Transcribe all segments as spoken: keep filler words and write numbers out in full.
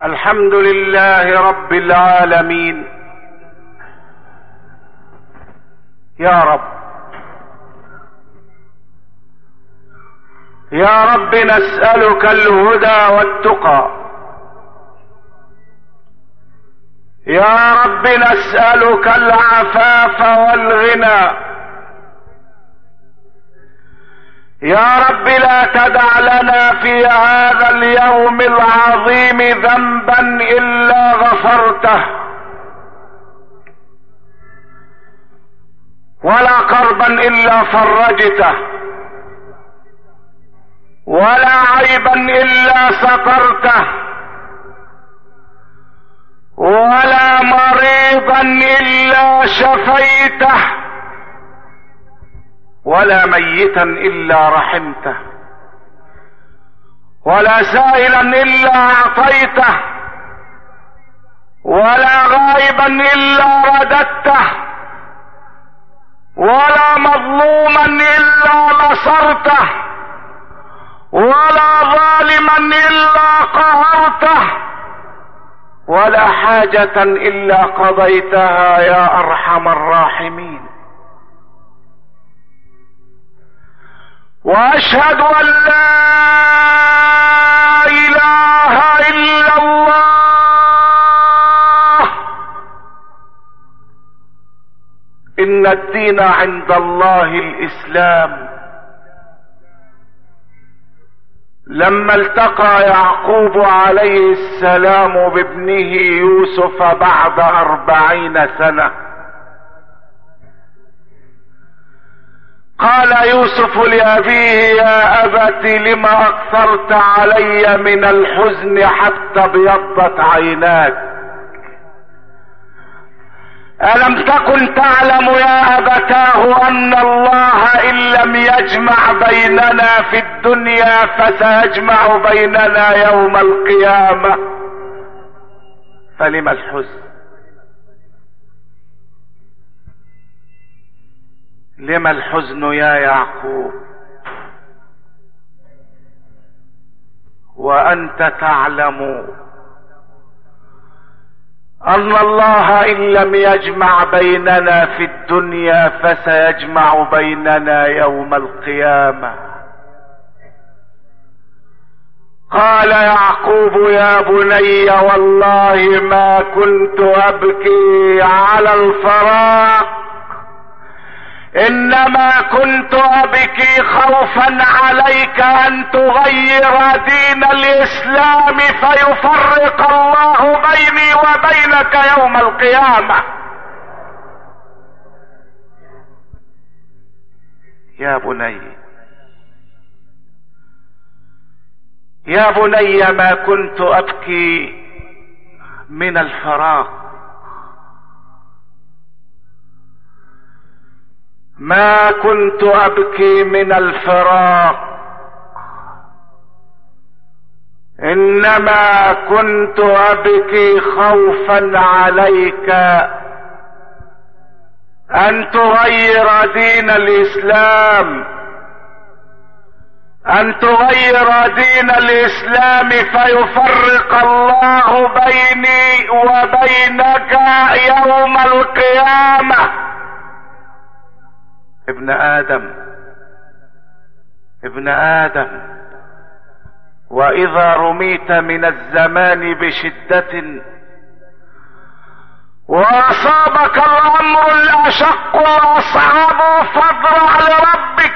الحمد لله رب العالمين. يا رب يا رب نسألك الهدى والتقى، يا رب نسألك العفاف والغنى، يا رب لا تدع لنا في هذا اليوم العظيم ذنبا إلا غفرته، ولا كربا إلا فرجته، ولا عيبا إلا سترته، ولا مريضا إلا شفيته، ولا ميتا إلا رحمته، ولا سائلا إلا أعطيته، ولا غائبا إلا رددته، ولا مظلوما إلا نصرته، ولا ظالما إلا قهرته، ولا حاجة إلا قضيتها يا أرحم الراحمين. وأشهد أن لا إله إلا الله، إن الدين عند الله الإسلام. لما التقى يعقوب عليه السلام بابنه يوسف بعد أربعين سنة، قال يوسف لأبيه: يا أبت لم أكثرت علي من الحزن حتى ابيضت عيناك؟ ألم تكن تعلم يا أبتاه أن الله إن لم يجمع بيننا في الدنيا فسيجمع بيننا يوم القيامة؟ فلم الحزن؟ لم الحزن يا يعقوب وأنت تعلم أن الله إن لم يجمع بيننا في الدنيا فسيجمع بيننا يوم القيامة؟ قال يعقوب: يا بني والله ما كنت أبكي على الفراق، إنما كنت أبكي خوفا عليك أن تغير دين الإسلام فيفرق الله بيني وبينك يوم القيامة. يا بني يا بني ما كنت أبكي من الفراق، ما كنت أبكي من الفراق، إنما كنت أبكي خوفا عليك أن تغير دين الإسلام، أن تغير دين الإسلام فيفرق الله بيني وبينك يوم القيامة. ابن آدم ابن آدم وإذا رميت من الزمان بشدة وأصابك الأمر الأشق والأصعب فاضرع لربك.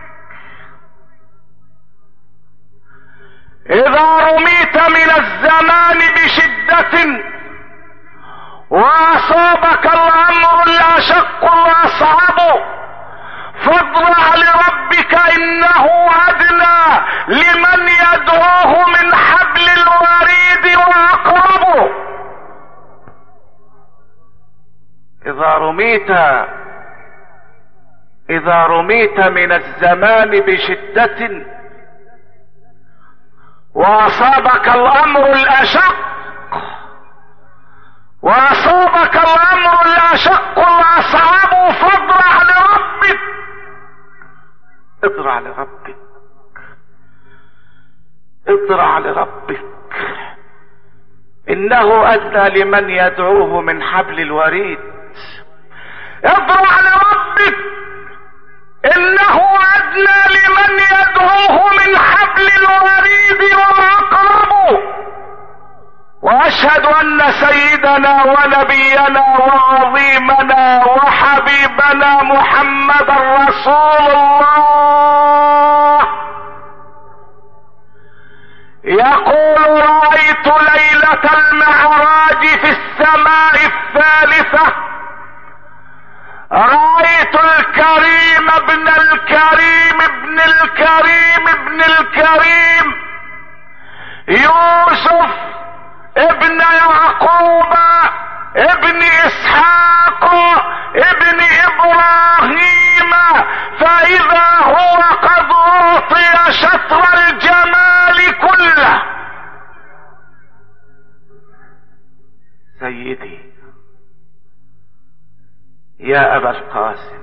إذا رميت من الزمان بشدة وأصابك الأمر الأشق والأصعب فاضرع لربك، إنه أدنى لمن يدعوه من حبل الوريد وأقرب. إذا رميت إذا رميت من الزمان بشدة وأصابك الأمر الأشق وأصابك الأمر الأشق والأصعب فاضرع لربك. اضرع لربك اضرع لربك انه ادنى لمن يدعوه من حبل الوريد. اضرع لربك، انه ادنى لمن يدعوه من حبل الوريد واقرب. واشهد ان سيدنا ونبينا وعظيمنا وحبيبنا محمد رسول الله يقول: رأيت ليلة المعراج في السماء الثالثة، رأيت الكريم ابن الكريم ابن الكريم ابن الكريم يوسف ابن يعقوب ابن اسحاق ابن ابراهيم، فاذا هو قد اعطي شطر الجمال كله. سيدي يا ابا القاسم،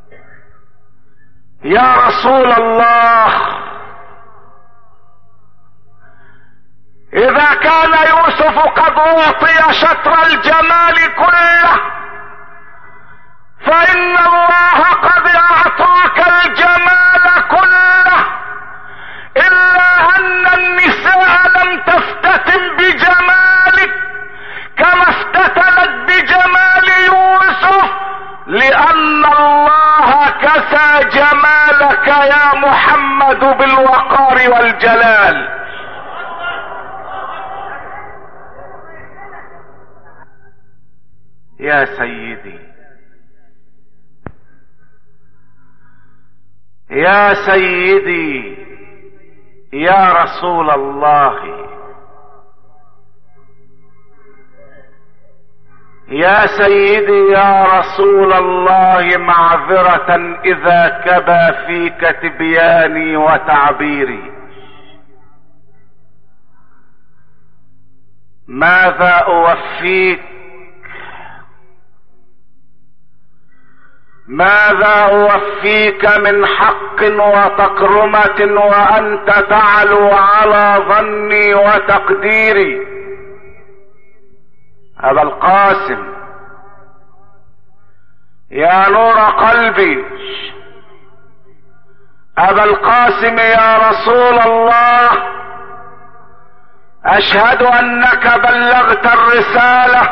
يا رسول الله، اذا كان يوسف قد اعطي شطر الجمال كله، فان الله قد اعطاك الجمال كله، الا ان النساء لم تفتتن بجمالك كما افتتنت بجمال يوسف، لان الله كسى جمالك يا محمد بالوقار والجلال. يا سيدي يا سيدي يا رسول الله، يا سيدي يا رسول الله، معذرة اذا كبى فيك تبياني وتعبيري. ماذا اوفيك، ماذا اوفيك من حق وتكرمة وانت تعلو على ظني وتقديري؟ ابا القاسم، يا نور قلبي، ابا القاسم يا رسول الله، اشهد انك بلغت الرسالة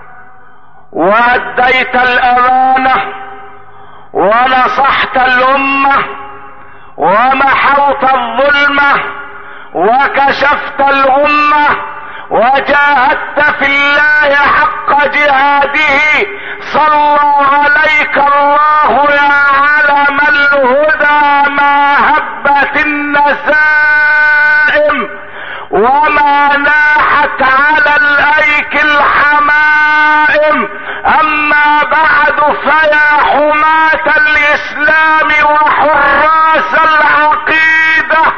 واديت الامانة ونصحت الامة ومحوت الظلمة وكشفت الغمة وجاهدت في الله حق جهاده. صلى عليك الله يا علم الهدى، ما هبت النسائم وما ناحت على الايك الحمائم. اما بعد، فيا حماة الاسلام وحراس العقيدة،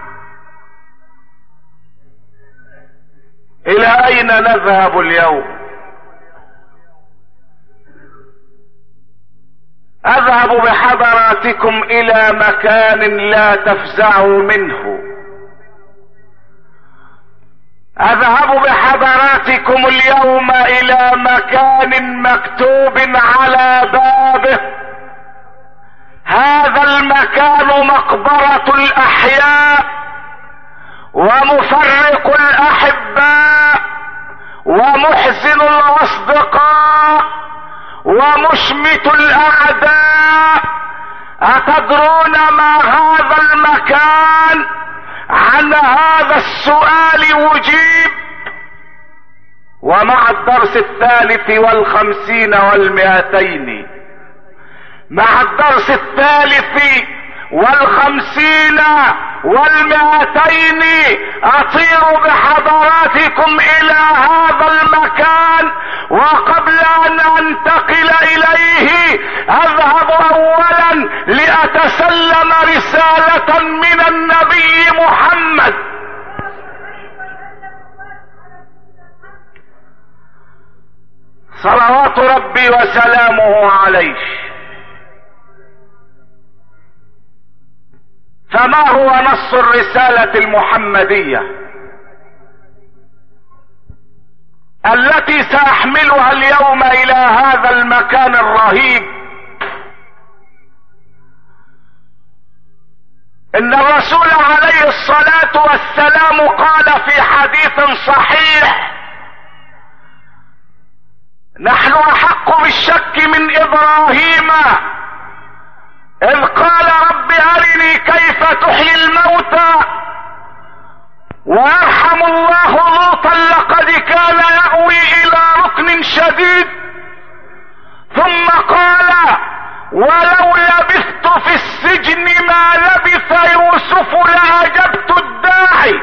الى اين نذهب اليوم؟ اذهب بحضراتكم الى مكان لا تفزعوا منه. اذهب بحضراتكم اليوم الى مكان مكتوب على بابه: هذا المكان مقبرة الاحياء ومفرق الاحباء ومحزن الاصدقاء ومشمت الاعداء. اتدرون ما هذا المكان؟ عن هذا السؤال وجيب. ومع الدرس الثالث والخمسين والمئتين، مع الدرس الثالث والخمسين والمئتين اطير بحضراتكم الى هذا المكان. وقبل ان انتقل اليه، اذهب اولا لاتسلم رسالة من النبي محمد صلوات ربي وسلامه عليه. فما هو نص الرسالة المحمدية؟ التي ساحملها اليوم الى هذا المكان الرهيب. ان الرسول عليه الصلاة والسلام قال في حديث صحيح: نحن احق بالشك من ابراهيم اذ قال رب ارني كيف تحيي الموتى، ويرحم الله لوطا لقد كان يأوي الى ركن شديد، ثم قال: ولو لبثت في السجن ما لبث يوسف لأجبت الداعي.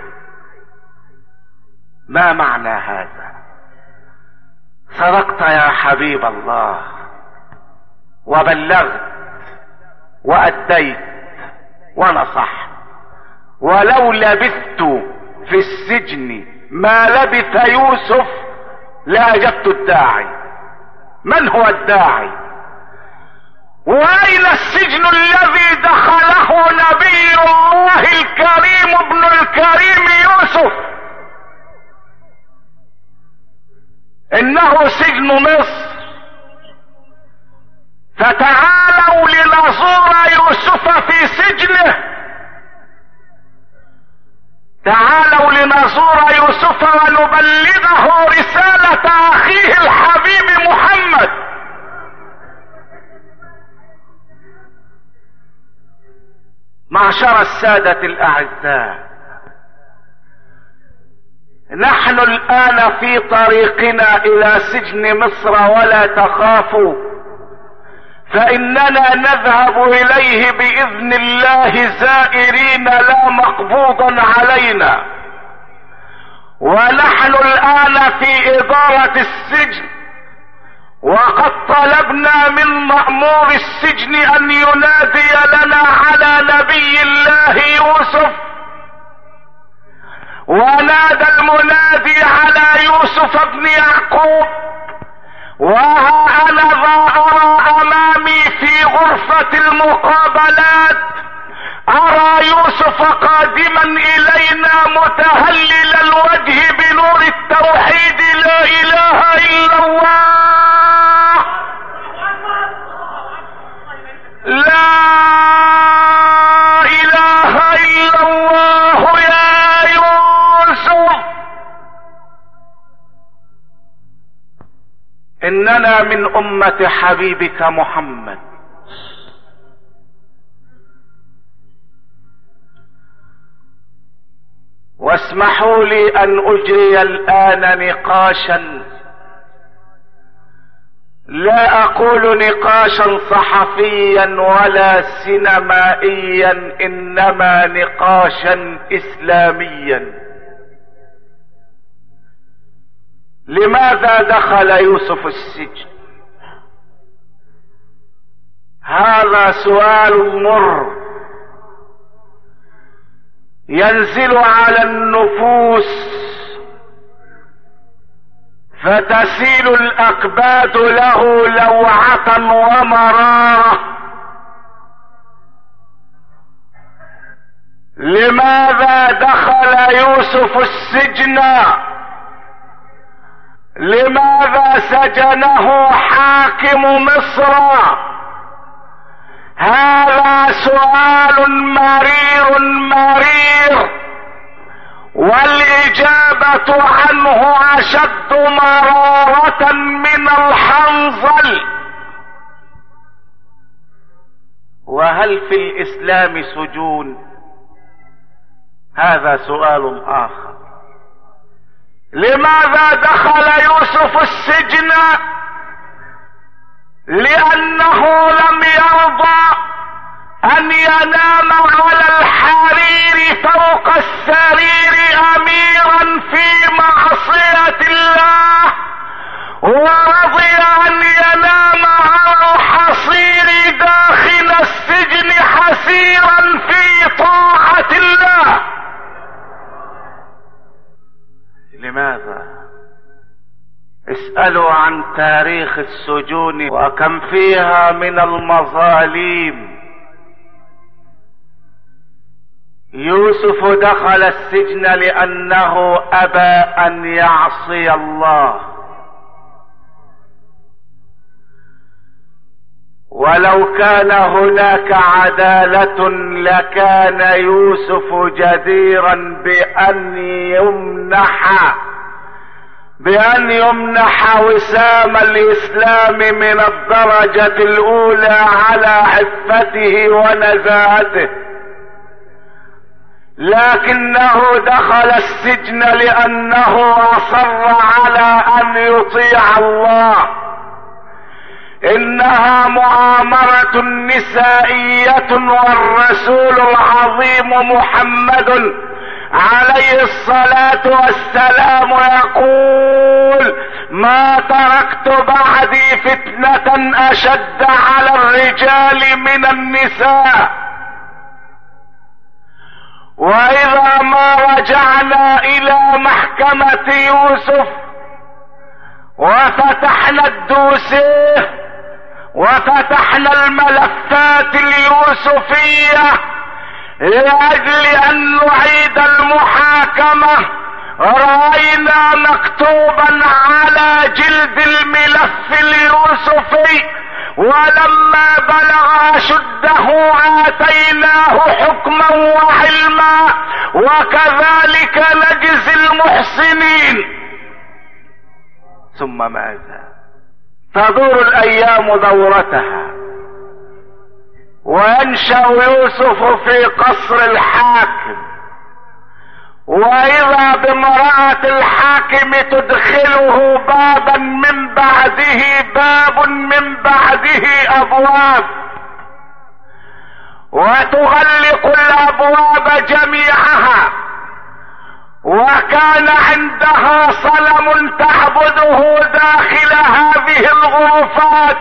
ما معنى هذا؟ صدقت يا حبيب الله، وبلغت وأديت ونصحت. ولو لبثت في السجن ما لبث يوسف لأجبت الداعي. من هو الداعي؟ وأين السجن الذي دخله نبي الله الكريم ابن الكريم يوسف؟ إنه سجن مصر. فتعالوا لنزور يوسف في سجنه، تعالوا لنزور يوسف ونبلغه رسالة أخيه الحبيب محمد. معشر السادة الأعزاء، نحن الآن في طريقنا إلى سجن مصر، ولا تخافوا فإننا نذهب إليه بإذن الله زائرين لا مقبوضا علينا. ونحن الآن في إدارة السجن، وقد طلبنا من مأمور السجن أن ينادي لنا على نبي الله يوسف، ونادى المنادي على يوسف بن يعقوب. وها أنا ذا أرى أمامي في غرفة المقابلات، أرى يوسف قادما إلينا متهلل الوجه بنور التوحيد: لا إله إلا الله، لا إله إلا الله يا يوسف. إننا من أمة حبيبك محمد. واسمحوا لي أن أجري الآن نقاشا، لا أقول نقاشا صحفيا ولا سينمائيا، إنما نقاشا إسلاميا. لماذا دخل يوسف السجن؟ هذا سؤال مر ينزل على النفوس فتسيل الأكباد له لوعة ومرارة. لماذا دخل يوسف السجن؟ لماذا سجنه حاكم مصر؟ هذا سؤال مرير مرير، والإجابة عنه أشد مرارة من الحنظل. وهل في الإسلام سجون؟ هذا سؤال آخر. لماذا دخل يوسف السجن؟ لأنه لم يرضى أن ينام على الحرير فوق السرير أميرا في معصية الله، ورضي أن ينام على الحصير داخل السجن حسيرا في طاعة الله. لماذا؟ اسألوا عن تاريخ السجون وكم فيها من المظالم. يوسف دخل السجن لأنه أبى أن يعصي الله، ولو كان هناك عدالة لكان يوسف جديرا بأن يمنح بأن يمنح وسام الإسلام من الدرجة الأولى على عفته ونزاهته، لكنه دخل السجن لأنه أصر على أن يطيع الله. إنها مؤامرة نسائية، والرسول العظيم محمد عليه الصلاة والسلام يقول: ما تركت بعدي فتنة أشد على الرجال من النساء. وإذا ما رجعنا إلى محكمة يوسف وفتحنا الدوسيه وفتحنا الملفات اليوسفية لأجل أن نعيد المحاكمة، رأينا مكتوبا على جلد الملف اليوسفي: ولما بلغ أشده آتيناه حكما وعلما وكذلك نجزي المحسنين. ثم ماذا؟ تدور الأيام دورتها، وينشأ يوسف في قصر الحاكم، وإذا بامرأة الحاكم تدخله بابا من بعده باب من بعده أبواب، وتغلق الأبواب جميعها، وكان عندها صنم تعبده داخل هذه الغرفات،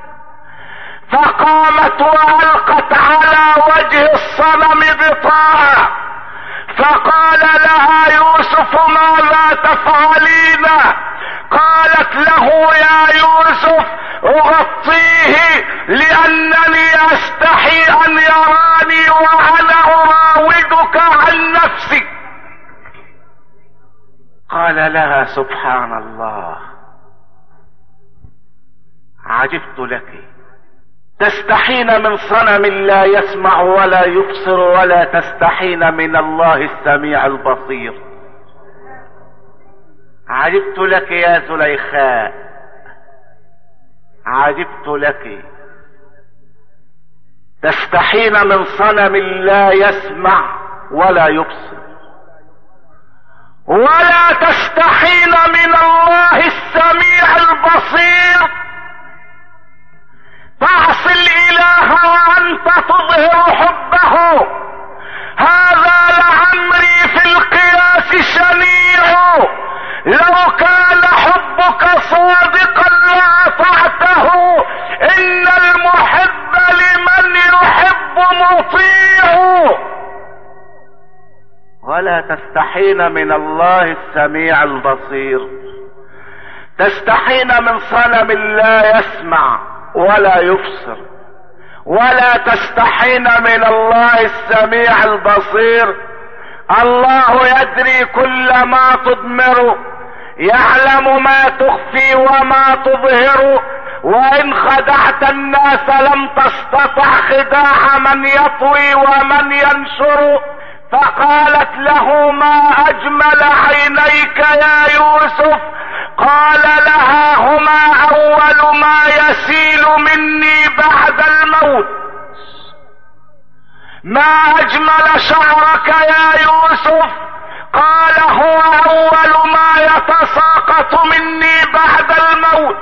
فقامت وألقت على وجه الصنم بطاعة، فقال لها يوسف: ماذا تفعلين؟ قالت له: يا يوسف اغطيه لأنني أستحي أن يراني وأنا أراودك عن نفسي. قال لها: سبحان الله، عجبت لك، تستحين من صنم لا يسمع ولا يبصر، ولا تستحين من الله السميع البصير. عجبت لك يا زليخاء، عجبت لك، تستحين من صنم لا يسمع ولا يبصر، ولا تستحين من الله السميع البصير. تعصي الإله وأنت تظهر حبه، هذا لعمري في القياس شنيع. لو كان حبك صادقا لأطعته، إن المحب لمن يحب مطيع. ولا تستحين من الله السميع البصير، تستحين من صنم لا يسمع ولا يبصر، ولا تستحين من الله السميع البصير. الله يدري كل ما تضمر، يعلم ما تخفي وما تظهر، وإن خدعت الناس لم تستطع خداع من يطوي ومن ينشر. فقالت له: ما أجمل عينيك يا يوسف؟ قال لها: هما أول ما يسيل مني بعد الموت. ما أجمل شعرك يا يوسف؟ قال: هو أول ما يتساقط مني بعد الموت.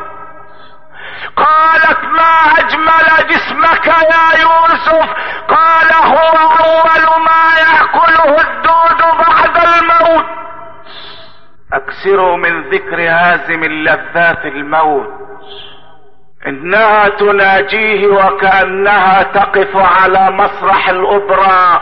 قالت: ما أجمل جسمك يا يوسف؟ قال: هو أول ما يأكله الدود بعد الموت. أكثروا من ذكر هازم اللذات الموت. إنها تناجيه وكأنها تقف على مسرح الأوبرا،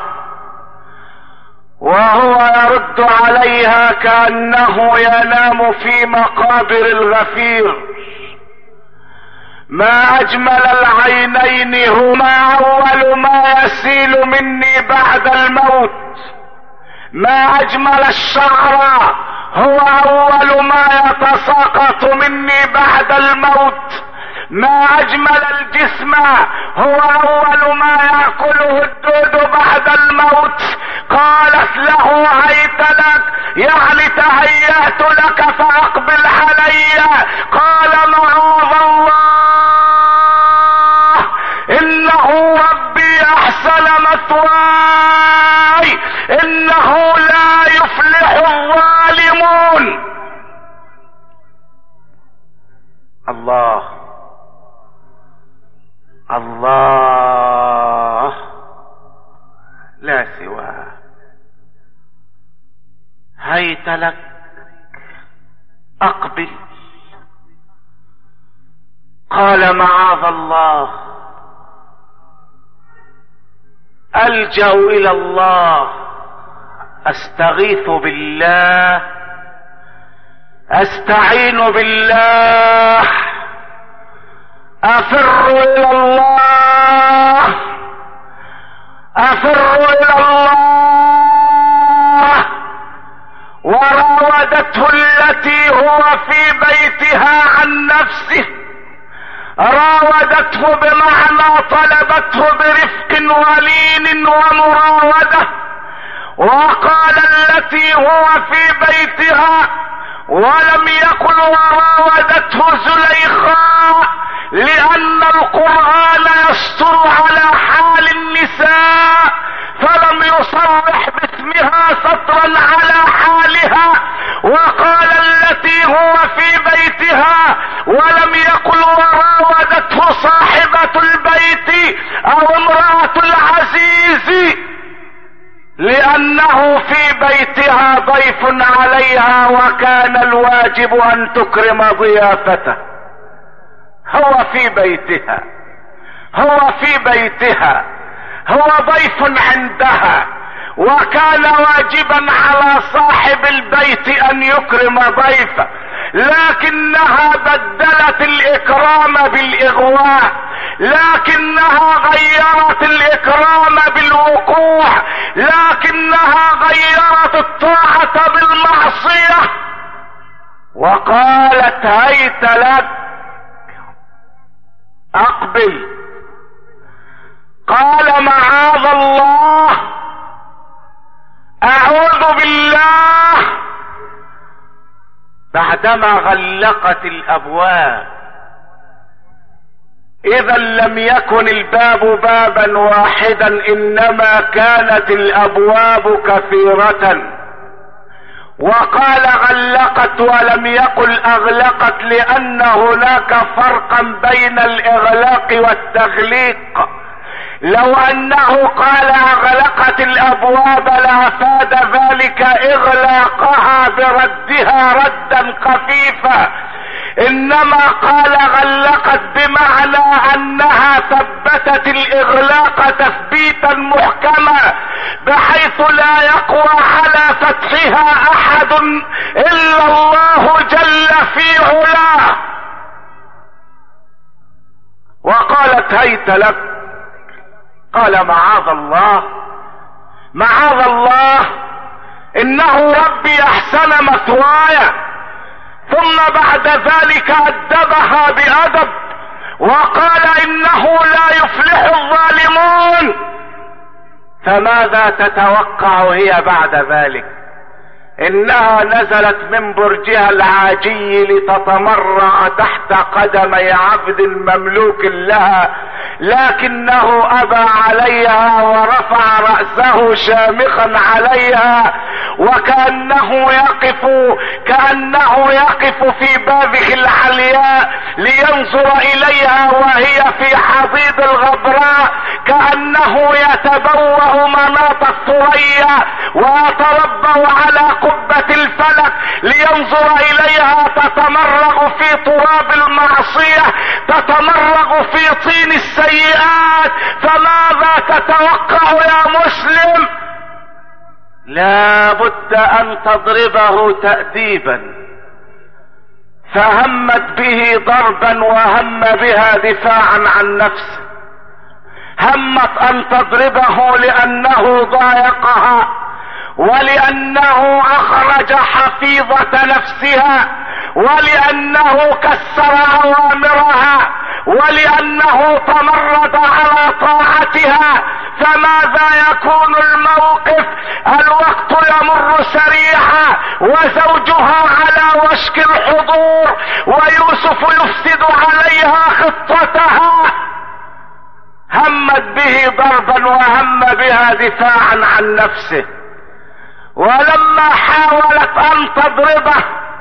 وهو يرد عليها كأنه ينام في مقابر الغفير. ما اجمل العينين هما اول ما يسيل مني بعد الموت. ما اجمل الشعر هو اول ما يتساقط مني بعد الموت. ما اجمل الجسم هو اول ما يأكله الدود بعد الموت. قالت له هيت لك، يعني تهيأت لك فاقبل علي. قال معاذ الله، انه ربي احسن مثواي، انه لا يفلح الظالمون. الله الله لا سواه. هيت لك، اقبل. قال معاذ الله، الجأ الى الله، استغيث بالله، استعين بالله، افر الى الله، افر الى الله. وراودته التي هو في بيتها عن نفسه، راودته بمعنى طلبته برفق ولين ومراودة. وقال التي هو في بيتها، ولم يقل وراودته زليخاء، لأن القرآن يستر على حال النساء، فلم يصرح باسمها سترا على حالها. وقال التي هو في بيتها، ولم يقل وراودته صاحبة البيت او امرأة العزيز، لأنه في بيتها ضيف عليها، وكان الواجب ان تكرم ضيافته. هو في بيتها، هو في بيتها، هو ضيف عندها، وكان واجبا على صاحب البيت ان يكرم ضيفه. لكنها بدلت الاكرام بالاغواء، لكنها غيرت الاكرام بالوقوع، لكنها غيرت الطاعة بالمعصية. وقالت هيت لك، اقبل. قال معاذ الله، اعوذ بالله. بعدما غلقت الابواب، اذا لم يكن الباب بابا واحدا، انما كانت الابواب كثيرة. وقال غلقت ولم يقل اغلقت، لان هناك فرقا بين الاغلاق والتغليق. لو انه قال اغلقت الابواب لافاد ذلك اغلاقها بردها ردا خفيفا، انما قال غلقت بمعنى انها ثبتت الاغلاق تثبيتا محكما، بحيث لا يقوى على فتحها احد الا الله جل في علاه. وقالت هيت لك. قال معاذ الله، معاذ الله، انه ربي احسن مثواي. ثم بعد ذلك ادبها بادب، وقال انه لا يفلح الظالمون. فماذا تتوقع هي بعد ذلك؟ انها نزلت من برجها العاجي لتتمرع تحت قدمي عبد مملوك لها، لكنه ابى عليها ورفع رأسه شامخا عليها، وكأنه يقف كأنه يقف في بابه العلياء لينظر اليها وهي في حضيض الغبراء، كأنه يتبوأ مناط الثريا ويتربع على قبة الفلك لينظر اليها تتمرغ في تراب المعصية، تتمرغ في طين السيئات. فماذا تتوقع يا مسلم؟ لا بد ان تضربه تأديبا، فهمت به ضربا وهم بها دفاعا عن نفسه. همت ان تضربه لانه ضايقها، ولانه اخرج حفيظة نفسها، ولانه كسر اوامرها، ولانه تمرد على طاعتها. فماذا يكون الموقف؟ الوقت يمر سريعا وزوجها على وشك الحضور، ويوسف يفسد عليها خطتها. همت به ضربا وهم بها دفاعا عن نفسه. ولما حاولت ان تضربه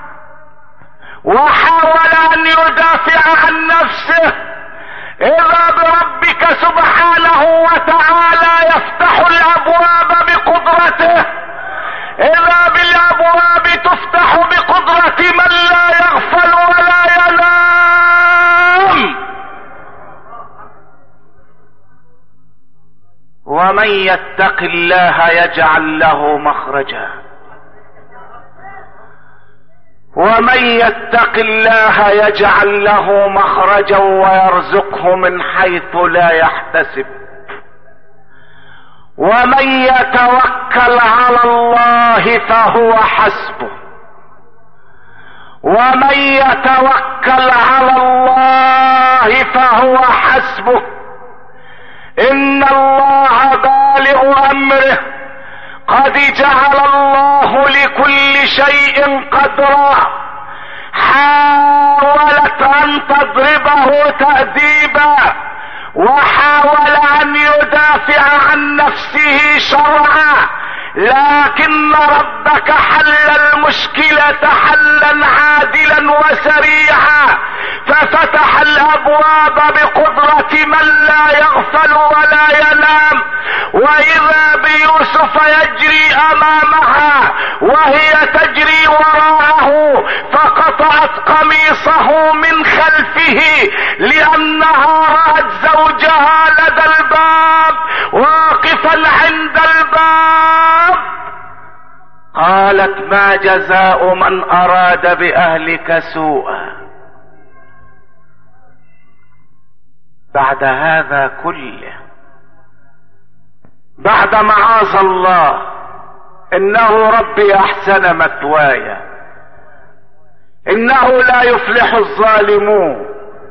وحاول ان يدافع عن نفسه، اذا بربك سبحانه وتعالى يفتح الابواب بقدرته. اذا بالابواب تفتح بقدرة من لا يغفل ولا ينام. ومن يتق الله يجعل له مخرجا، ومن يتق الله يجعل له مخرجا ويرزقه من حيث لا يحتسب. ومن يتوكل على الله فهو حسبه، ومن يتوكل على الله فهو حسبه. ان الله بالغ امره، قد جعل الله لكل شيء قدرا. حاولت ان تضربه تأديبا، وحاول ان يدافع عن نفسه شرعا، لكن ربك حل المشكلة حلا عادلا وسريعا، ففتح الابواب بقدرة من لا يغفل ولا ينام. واذا بيوسف يجري امامها وهي تجري وراءه، فقطعت قميصه من خلفه لانها رأت زوجها لدى الباب واقفا عند الباب. قالت: ما جزاء من اراد باهلك سوءا؟ بعد هذا كله، بعد معاذ الله، انه ربي احسن مثواي، انه لا يفلح الظالمون،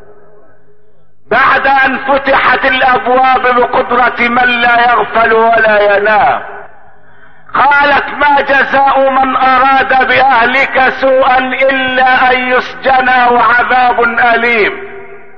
بعد ان فتحت الابواب بقدرة من لا يغفل ولا ينام، قالت: ما جزاء من اراد باهلك سوءا الا ان يسجن وعذاب اليم.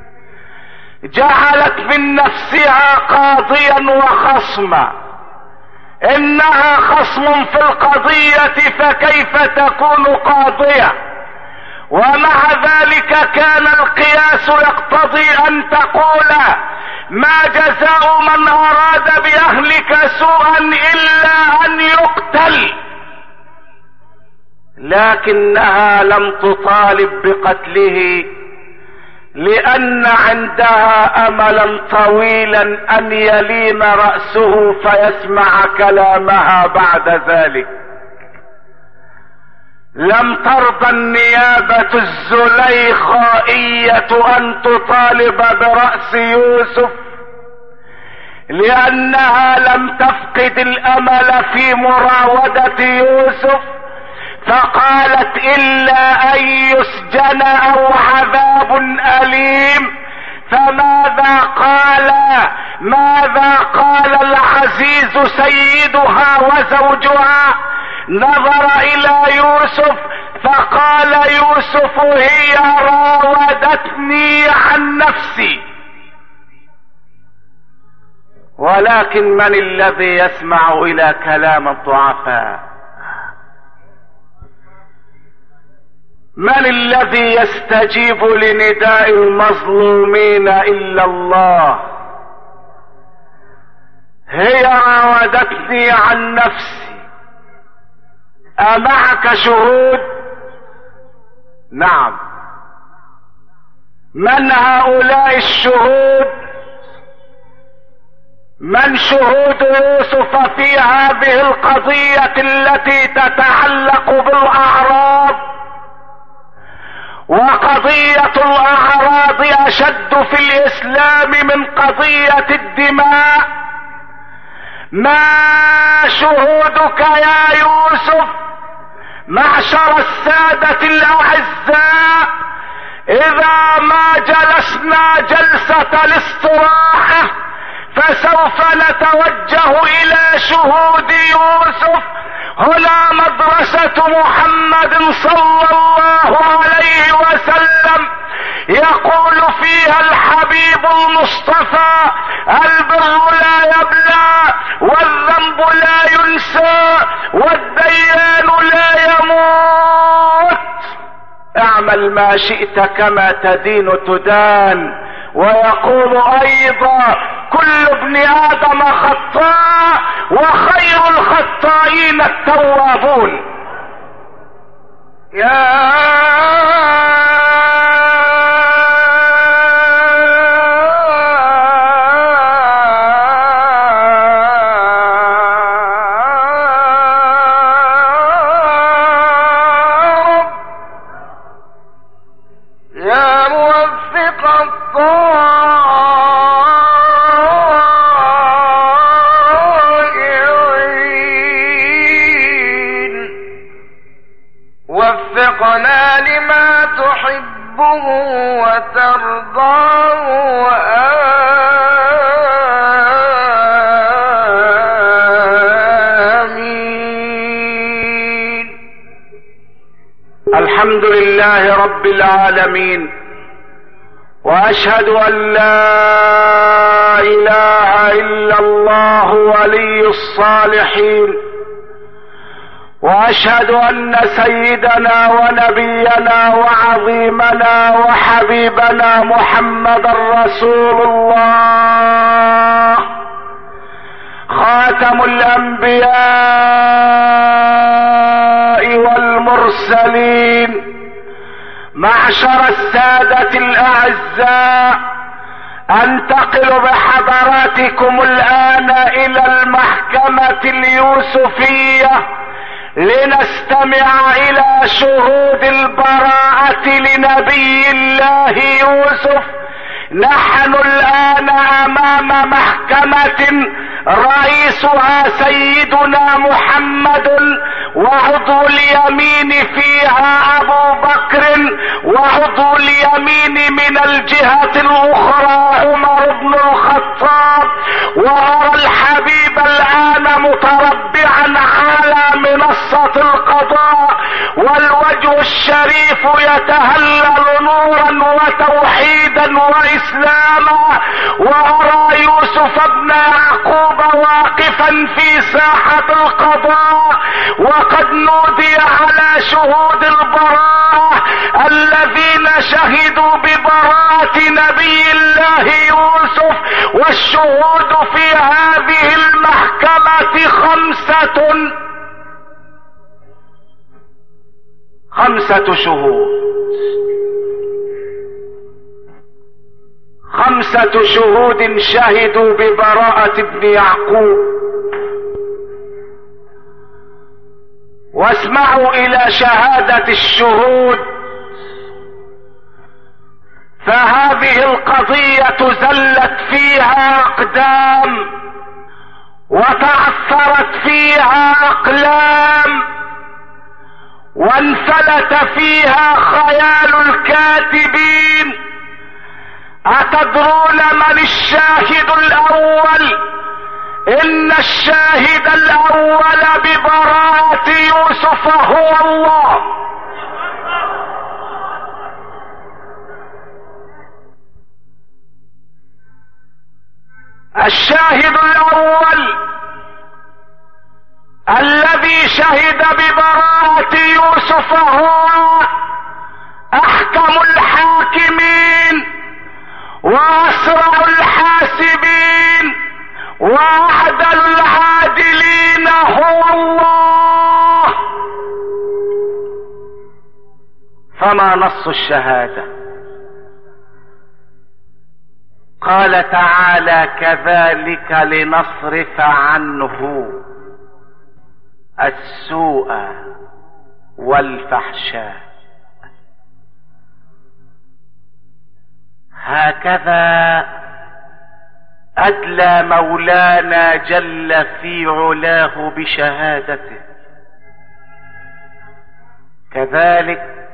جعلت من نفسها قاضيا وخصما، انها خصم في القضية فكيف تكون قاضية؟ ومع ذلك كان القياس يقتضي ان تقول: ما جزاء من اراد باهلك سوءا الا ان يقتل. لكنها لم تطالب بقتله، لان عندها املا طويلا ان يلين رأسه فيسمع كلامها بعد ذلك. لم ترضى النيابة الزليخائية ان تطالب برأس يوسف، لانها لم تفقد الامل في مراودة يوسف، فقالت: الا ان يسجن او عذاب اليم. فماذا قال ماذا قال العزيز سيدها وزوجها؟ نظر الى يوسف فقال يوسف: هي راودتني عن نفسي. ولكن من الذي يسمع الى كلام الضعفاء؟ من الذي يستجيب لنداء المظلومين الا الله؟ هي راودتني عن نفسي. أمعك شهود؟ نعم. من هؤلاء الشهود؟ من شهود يوسف في هذه القضية التي تتعلق بالأعراض؟ وخ قضية الاعراض اشد في الاسلام من قضية الدماء. ما شهودك يا يوسف معشر السادة الاعزاء اذا ما جلسنا جلسة الاستراحة فسوف نتوجه الى شهود يوسف. هنا مدرسة محمد صلى الله عليه وسلم يقول فيها الحبيب المصطفى: البر لا يبلى والذنب لا ينسى والديان لا يموت. اعمل ما شئت كما تدين تدان. ويقول ايضا: كل ابن ادم خطاء وخير الخطائين التوابون. يا وفقنا لما تحبه وترضاه آمين. الحمد لله رب العالمين، واشهد ان لا اله الا الله ولي الصالحين، واشهد ان سيدنا ونبينا وعظيمنا وحبيبنا محمدا رسول الله خاتم الانبياء والمرسلين. معشر السادة الاعزاء، انتقل بحضراتكم الان الى المحكمة اليوسفية لنستمع الى شهود البراءة لنبي الله يوسف. نحن الان امام محكمة رئيسها سيدنا محمد، وعضو اليمين فيها ابو بكر، وعضو اليمين من الجهة الاخرى عمر بن الخطاب. وارى الحبيب الان متربعا على منصة القضاء والوجه الشريف يتهلل نورا وتوحيدا واسلاما. وارى يوسف بن يعقوب واقفا في ساحة القضاء، وقد نودي على شهود البراءة الذين شهدوا ببراءة نبي الله يوسف. والشهود في هذه المحكمة خمسة خمسة شهود خمسة شهود شهدوا ببراءة ابن يعقوب. واسمعوا الى شهادة الشهود، فهذه القضية زلت فيها اقدام وتعثرت فيها اقلام وانفلت فيها خيال الكاتبين. اتدرون من الشاهد الاول؟ ان الشاهد الاول ببراءة يوسف هو الله. الشاهد الاول الذي شهد ببراءة يوسف هو احكم الحاكمين واسرع الحاسبين واعدل العادلين هو الله. فما نص الشهادة؟ قال تعالى: كذلك لنصرف عنه السوء والفحشاء هكذا أدلى مولانا جل في علاه بشهادته. كذلك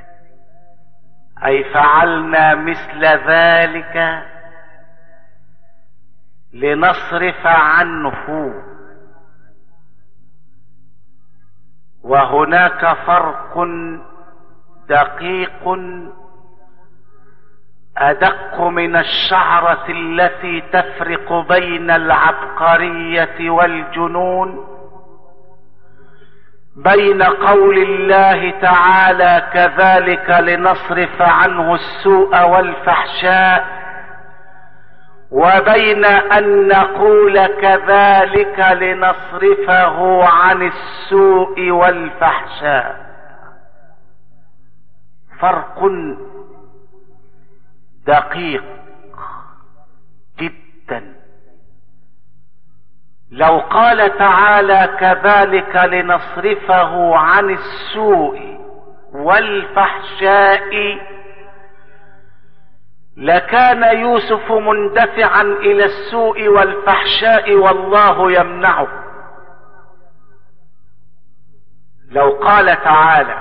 أي فعلنا مثل ذلك لنصرف عنه. وهناك فرق دقيق أدق من الشعرة التي تفرق بين العبقرية والجنون بين قول الله تعالى كذلك لنصرف عنه السوء والفحشاء وبين أن نقول كذلك لنصرفه عن السوء والفحشاء. فرق دقيق جدا. لو قال تعالى كذلك لنصرفه عن السوء والفحشاء لكان يوسف مندفعا الى السوء والفحشاء والله يمنعه. لو قال تعالى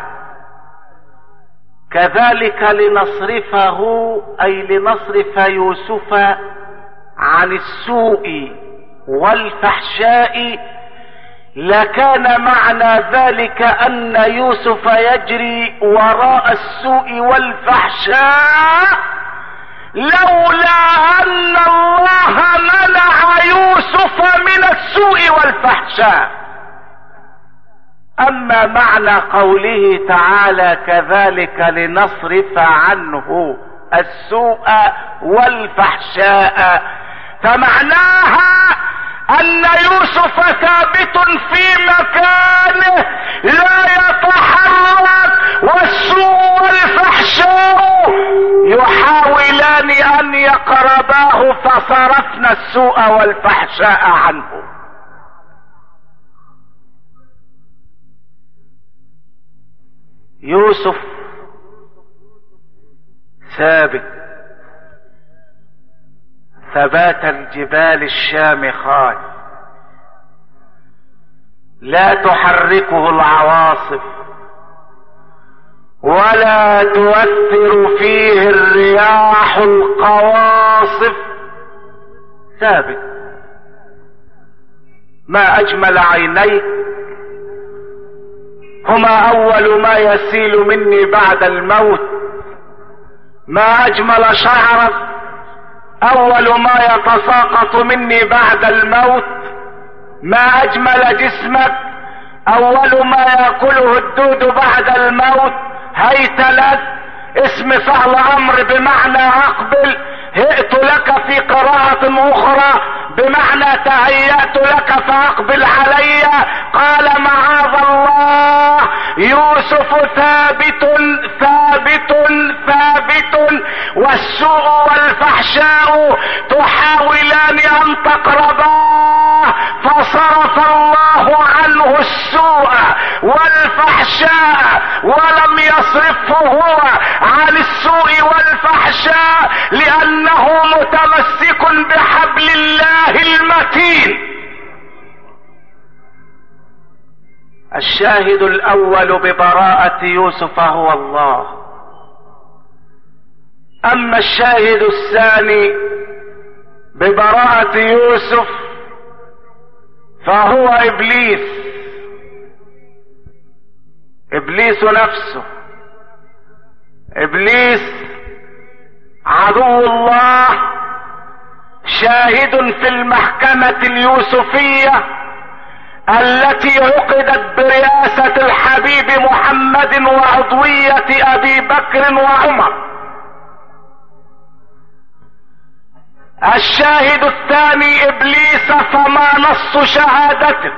كذلك لنصرفه اي لنصرف يوسف عن السوء والفحشاء لكان معنى ذلك ان يوسف يجري وراء السوء والفحشاء لولا ان الله منع يوسف من السوء والفحشاء. اما معنى قوله تعالى كذلك لنصرف عنه السوء والفحشاء فمعناها ان يوسف ثابت في مكانه لا يتحرك والسوء والفحشاء يحاولان ان يقرباه فصرفنا السوء والفحشاء عنه. يوسف ثابت ثبات الجبال الشامخات لا تحركه العواصف ولا تؤثر فيه الرياح القواصف. ثابت. ما اجمل عينيك هما اول ما يسيل مني بعد الموت. ما اجمل شعرك اول ما يتساقط مني بعد الموت. ما اجمل جسمك اول ما ياكله الدود بعد الموت. هيت لك اسم سهل امر بمعنى اقبل. هئت لك في قراءة اخرى بمعنى تهيأت لك فاقبل علي. قال معاذ الله يوسف ثابت ثابت ثابت والسوء والفحشاء تحاولان ان تقرباه فصرف الله عنه السوء والفحشاء ولم يصرفه هو عن السوء والفحشاء لانه متمسك بحبل الله المتين. الشاهد الاول ببراءة يوسف هو الله. اما الشاهد الثاني ببراءة يوسف فهو ابليس. ابليس نفسه. ابليس عدو الله شاهد في المحكمة اليوسفية التي عقدت برئاسة الحبيب محمد وعضوية ابي بكر وعمر. الشاهد الثاني ابليس فما نص شهادته.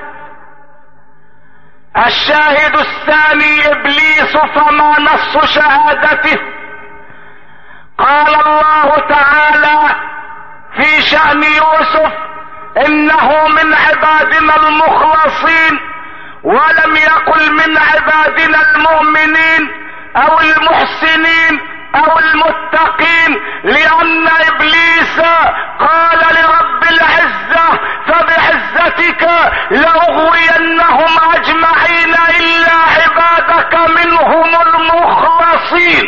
الشاهد الثاني ابليس فما نص شهادته. قال الله تعالى في شأن يوسف انه من عبادنا المخلصين ولم يقل من عبادنا المؤمنين او المحسنين او المتقين، لان ابليس قال لرب العزة فبعزتك لاغوينهم اجمعين الا عبادك منهم المخلصين.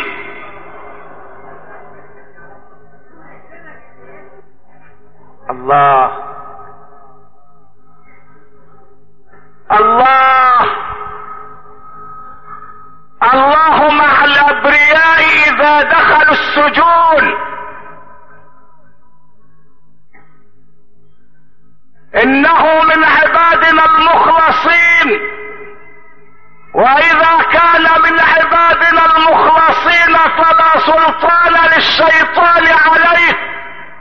الله الله الله مع الابرياء اذا دخلوا السجون. انه من عبادنا المخلصين، واذا كان من عبادنا المخلصين فلا سلطان للشيطان عليه،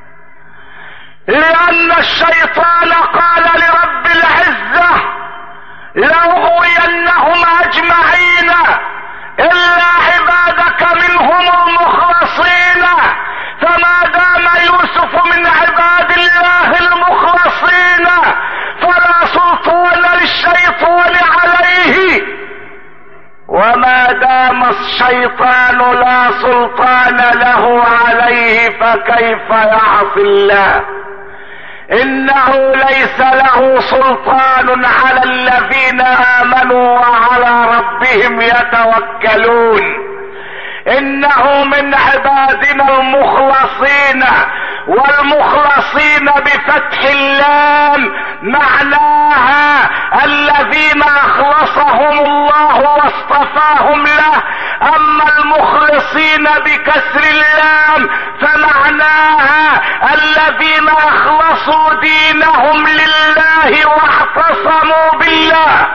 لان الشيطان قال لرب العزة لاغوينهم اجمعين الا عبادك منهم المخلصين. فما دام يوسف من عباد الله المخلصين فلا سلطان للشيطان عليه، وما دام الشيطان لا سلطان له عليه فكيف يعصي الله؟ انه ليس له سلطان على الذين امنوا وعلى ربهم يتوكلون. انه من عبادنا المخلصين، والمخلصين بفتح اللام معناها الذين اخلصهم الله واصطفاهم له. اما المخلصين بكسر اللام فمعناها الذين اخلصوا دينهم لله واعتصموا بالله.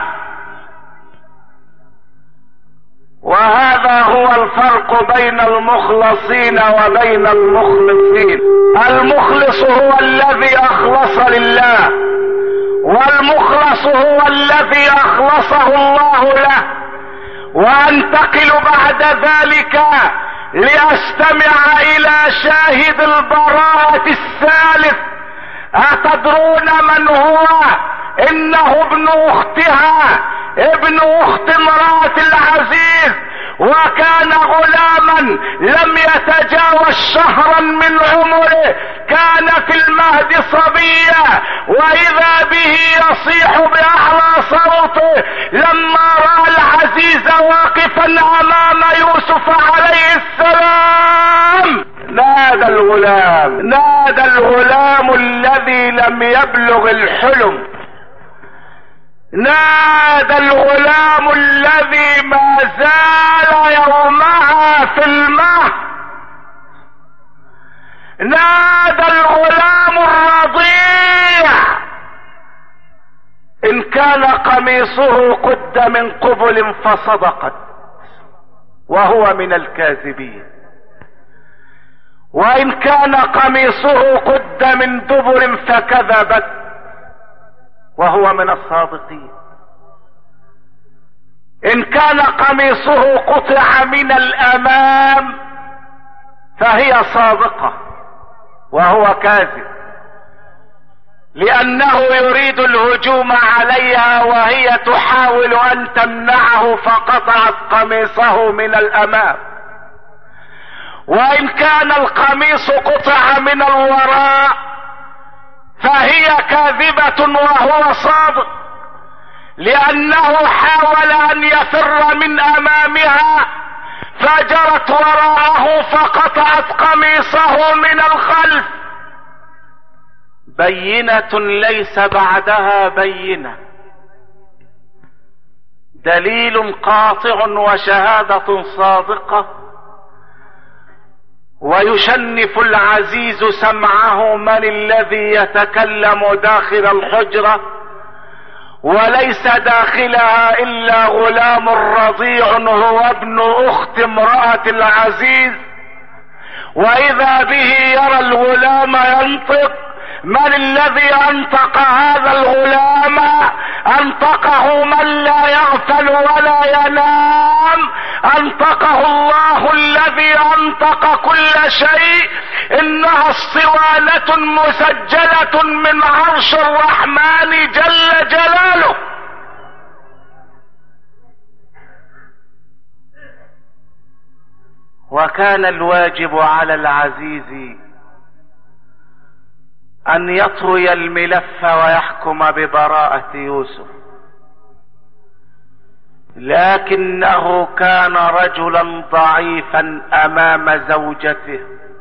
وهذا هو الفرق بين المخلصين وبين المخلصين. المخلص هو الذي اخلص لله، والمخلص هو الذي اخلصه الله له. وانتقل بعد ذلك لاستمع الى شاهد البراءة الثالث. اتدرون من هو؟ انه ابن اختها، ابن اخت امرأة العزيز، وكان غلاما لم يتجاوز شهرا من عمره، كان في المهد صبيا، واذا به يصيح باعلى صوته لما راى العزيز واقفا امام يوسف عليه السلام. نادى الغلام، نادى الغلام الذي لم يبلغ الحلم، نادى الغلام الذي ما زال يومها في المهد، نادى الغلام الرضيع. ان كان قميصه قد من قبل فصدقت وهو من الكاذبين، وان كان قميصه قد من دبر فكذبت وهو من الصادقين. ان كان قميصه قطع من الامام فهي صادقة وهو كاذب، لانه يريد الهجوم عليها وهي تحاول ان تمنعه فقطعت قميصه من الامام. وان كان القميص قطع من الوراء فهي كاذبة وهو صادق، لانه حاول ان يفر من امامها فجرت وراءه فقطعت قميصه من الخلف. بينة ليس بعدها بينة، دليل قاطع وشهادة صادقة. ويشنف العزيز سمعه من الذي يتكلم داخل الحجرة، وليس داخلها الا غلام رضيع هو ابن اخت امرأة العزيز. واذا به يرى الغلام ينطق. من الذي انطق هذا الغلام؟ انطقه من لا يغفل ولا ينام، انطقه الله الذي انطق كل شيء. انها اسطوانة مسجلة من عرش الرحمن جل جلاله. وكان الواجب على العزيز ان يطوي الملف ويحكم ببراءة يوسف، لكنه كان رجلا ضعيفا امام زوجته.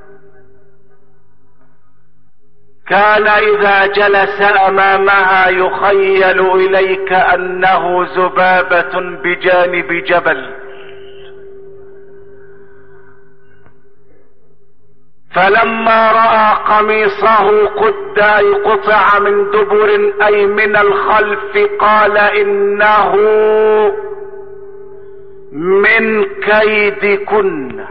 كان اذا جلس امامها يخيل اليك انه ذبابة بجانب جبل. فلما رأى قميصه قد أي قطع من دبر أي من الخلف قال إنه من كيدكن.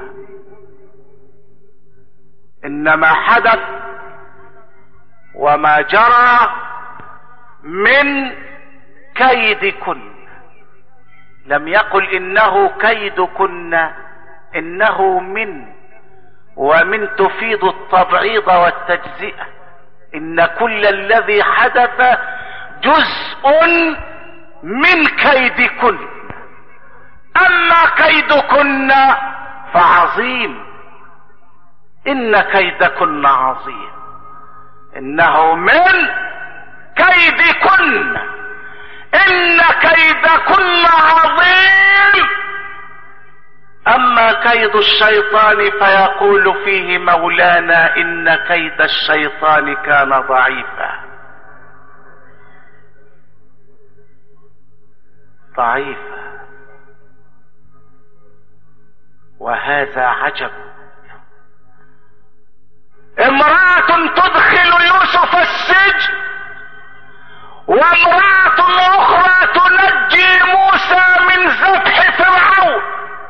إنما حدث وما جرى من كيدكن، لم يقل إنه كيدكن، إنه من، ومن تفيد التبعيض والتجزئة. إن كل الذي حدث جزء من كيدكن، أما كيدكن فعظيم، إن كيدكن عظيم، إنه من كيدكن، إن كيدكن عظيم. أما كيد الشيطان فيقول فيه مولانا إن كيد الشيطان كان ضعيفا. ضعيفا. وهذا عجب. امرأة تدخل يوسف السجن، وامرأة أخرى تنجي موسى من ذبح فرعون.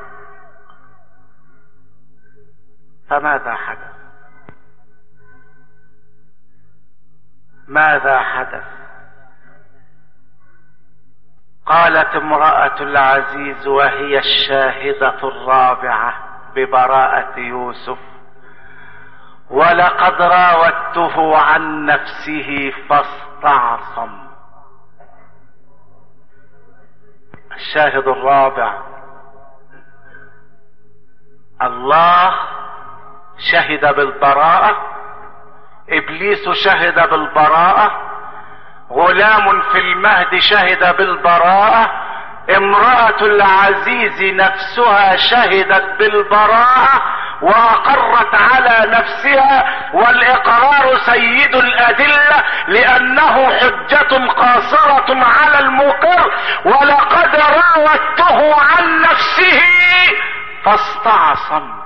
فماذا حدث؟ ماذا حدث؟ قالت امرأة العزيز وهي الشاهدة الرابعة ببراءة يوسف: ولقد راودته عن نفسه فاستعصم. الشاهد الرابع الله شهد بالبراءة، ابليس شهد بالبراءة، غلام في المهد شهد بالبراءة، امرأة العزيز نفسها شهدت بالبراءة واقرت على نفسها، والاقرار سيد الادلة لانه حجة قاصرة على المقر. ولقد راودته عن نفسه فاستعصم،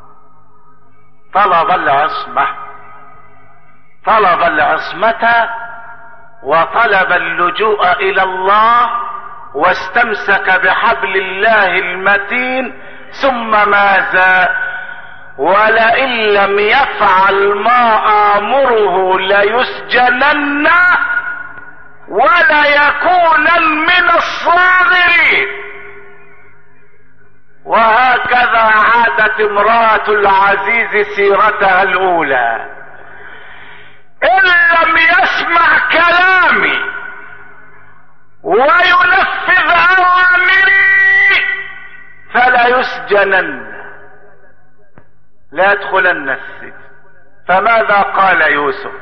طلب العصمة، طلب العصمة وطلب اللجوء الى الله، واستمسك بحبل الله المتين. ثم ماذا؟ ولئن لم يفعل ما آمره ليسجنن وليكونن من الصاغرين. وهكذا عادت امرأة العزيز سيرتها الأولى: إن لم يسمع كلامي وينفذ أوامري فلا يسجنن، لا يدخلن السجن. فماذا قال يوسف؟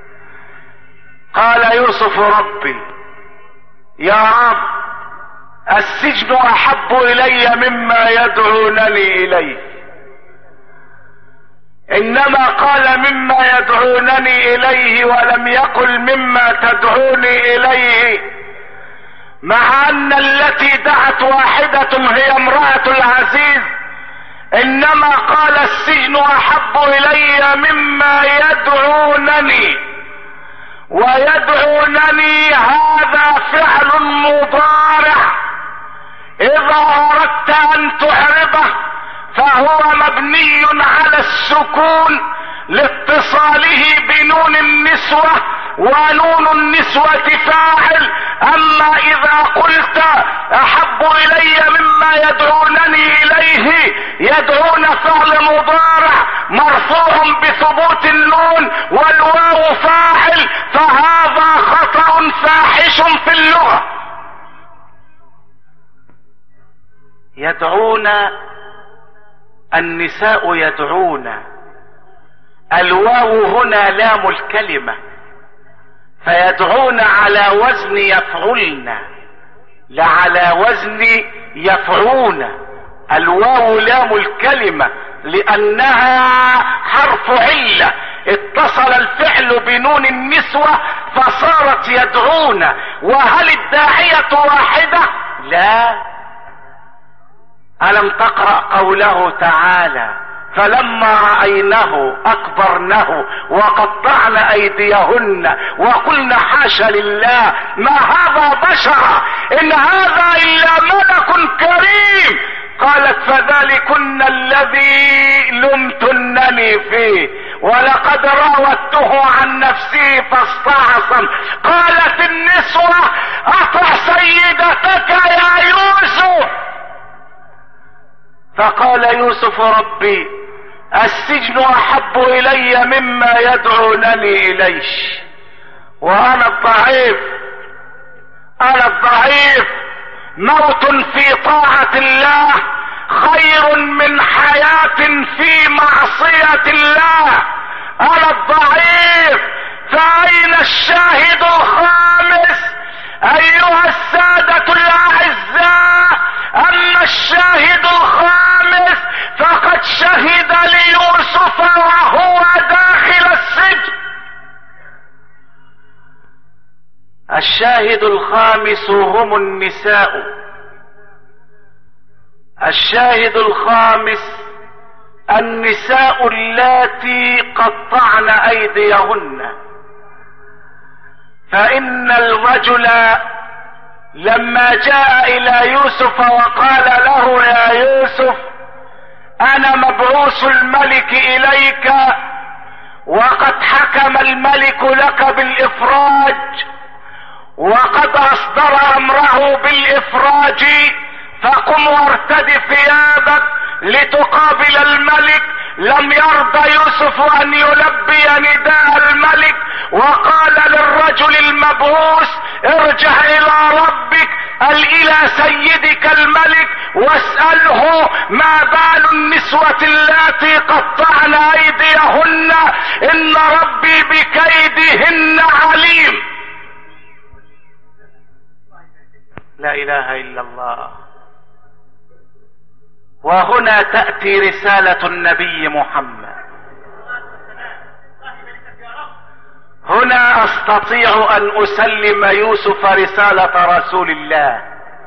قال يوسف: ربي يا رب السجن احب الي مما يدعونني اليه. انما قال مما يدعونني اليه ولم يقل مما تدعوني اليه، مع ان التي دعت واحدة هي امرأة العزيز. انما قال السجن احب الي مما يدعونني، ويدعونني هذا فعل مضارع، اذا اردت ان تعربه فهو مبني على السكون لاتصاله بنون النسوة، ونون النسوة فاعل. اما اذا قلت احب الي مما يدعونني اليه، يدعون فعل مضارع مرفوع بثبوت النون والواو فاعل، فهذا خطأ فاحش في اللغة. يدعون النساء يدعون، الواو هنا لام الكلمة، فيدعون على وزن يفعلن، لا على وزن يفعون. الواو لام الكلمة لأنها حرف علة، اتصل الفعل بنون النسوة فصارت يدعون. وهل الداعية واحدة؟ لا. ألم تقرأ قوله تعالى: فلما رأينه أكبرنه وقطعن أيديهن وقلن حاش لله ما هذا بشرا إن هذا إلا ملك كريم. قالت: فذلكن الذي لمتنني فيه ولقد راودته عن نفسه فاستعصم. قالت النسوة: أطع سيدتك يا يوسف. فقال يوسف: ربي السجن أحب إلي مما يدعونني إليه، وأنا الضعيف، أنا الضعيف، موت في طاعة الله خير من حياة في معصية الله. أنا الضعيف، فأين الشاهد الخامس؟ أيها السادة الأعزاء، أما الشاهد الخامس فقد شهد ليوسف وهو داخل السجن. الشاهد الخامس هم النساء. الشاهد الخامس النساء اللاتي قطعن أيديهن. فإن الرجل لما جاء إلى يوسف وقال له: يا يوسف أنا مبعوث الملك إليك وقد حكم الملك لك بالإفراج وقد أصدر أمره بالإفراج، فقم وارتد ثيابك لتقابل الملك. لم يرضى يوسف أن يلبي نداء الملك، وقال للرجل المبعوث: ارجع إلى ربك، ال إلى سيدك الملك، واسأله ما بال النسوة اللاتي قطعن أيديهن، إن ربي بكيدهن عليم. لا إله إلا الله. وهنا تأتي رسالة النبي محمد. هنا أستطيع أن أسلم يوسف رسالة رسول الله.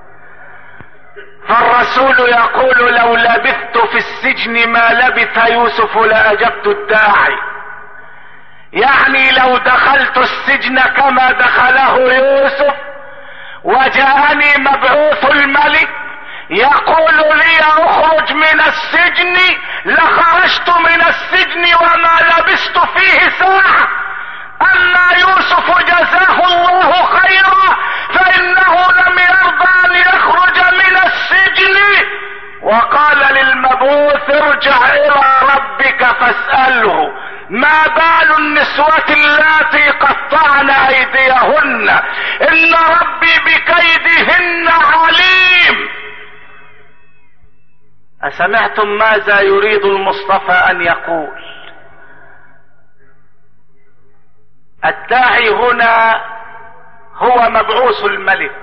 فالرسول يقول: لو لبثت في السجن ما لبث يوسف لأجبت الداعي. يعني لو دخلت السجن كما دخله يوسف وجاءني مبعوث الملك يقول لي اخرج من السجن لخرجت من السجن وما لبثت فيه ساعة. اما يوسف جزاه الله خيرا فانه لم يرضى ان يخرج من السجن، وقال للمبعوث: ارجع الى ربك فاسأله ما بال النسوة اللاتي قطعن ايديهن، ان ربي بكيدهن عليم. أسمعتم ماذا يريد المصطفى أن يقول؟ الداعي هنا هو مبعوث الملك،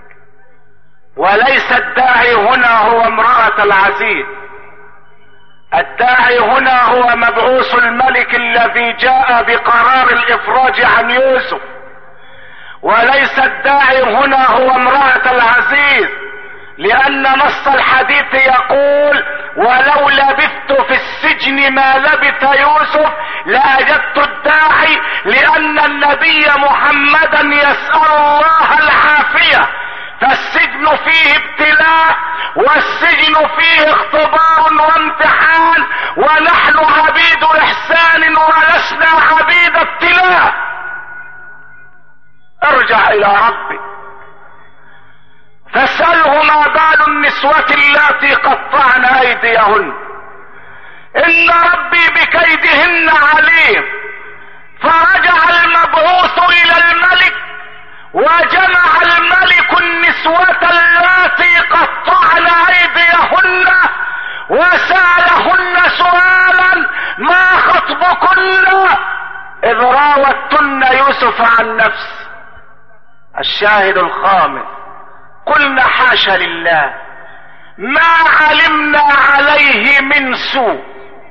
وليس الداعي هنا هو امرأة العزيز. الداعي هنا هو مبعوث الملك الذي جاء بقرار الإفراج عن يوسف، وليس الداعي هنا هو امرأة العزيز، لأن نص الحديث يقول: ولو لبثت في السجن ما لبث يوسف لأجبت الداعي، لأن النبي محمدا يسأل الله العافية. فالسجن فيه ابتلاء، والسجن فيه اختبار وامتحان، ونحن عبيد إحسان ولسنا عبيد ابتلاء. ارجع إلى ربك فاسأله ما بال النسوة اللاتي قطعن أيديهن، إن ربي بكيدهن عليم. فرجع المبعوث إلى الملك وجمع الملك النسوة اللاتي قطعن أيديهن وسألهن إذ راوتن يوسف عن نفسه. الشاهد الخامس: قلنا حاشا لله ما علمنا عليه من سوء،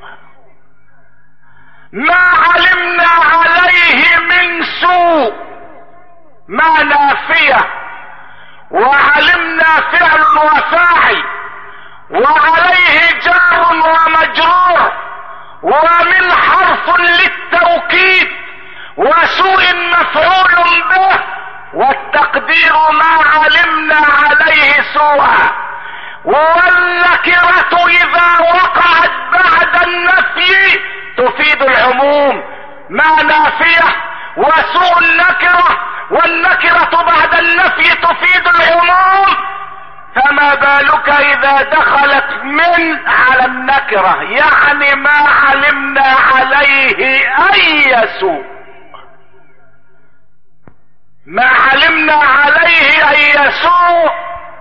ما علمنا عليه من سوء، ما نافية، وعلمنا فعل وفاعل، وعليه جار ومجرور، ومن حرف للتوكيد، وسوء مفعول به، والتقدير ما علمنا عليه سوءا. والنكرة إذا وقعت بعد النفي تفيد العموم، ما نافية وسوء النكرة، والنكرة بعد النفي تفيد العموم، فما بالك إذا دخلت من على النكرة، يعني ما علمنا عليه أي سوء، ما علمنا عليه أي سوء.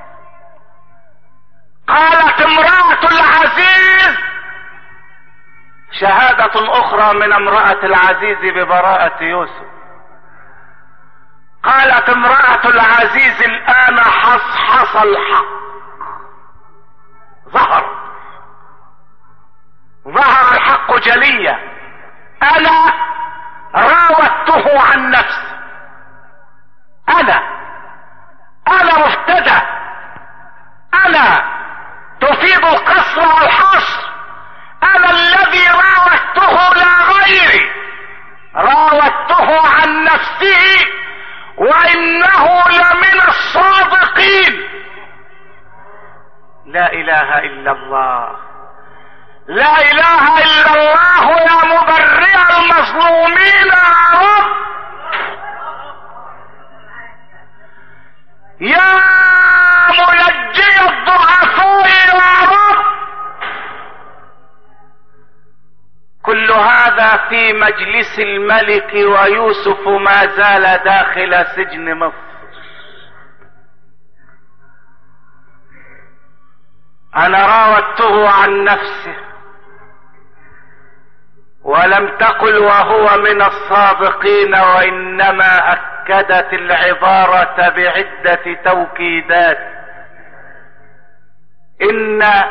قالت امرأة العزيز، شهادة أخرى من امرأة العزيز ببراءة يوسف، قالت امرأة العزيز الآن حصحص الحق، ظهر ظهر الحق جليا، أنا راودته عن نفسه، أنا أنا مفتدى، أنا تفيد القصر والحصر، أنا الذي راودته لا غيري، راودته عن نفسه وإنه لمن الصادقين. لا إله إلا الله، لا إله إلا الله يا مبرئ المظلومين يا رب، يا منجي الضعفاء يا رب. كل هذا في مجلس الملك ويوسف ما زال داخل سجن مصر. انا راودته عن نفسه، ولم تقل وهو من الصادقين، وانما اكدت العبارة بعدة توكيدات. ان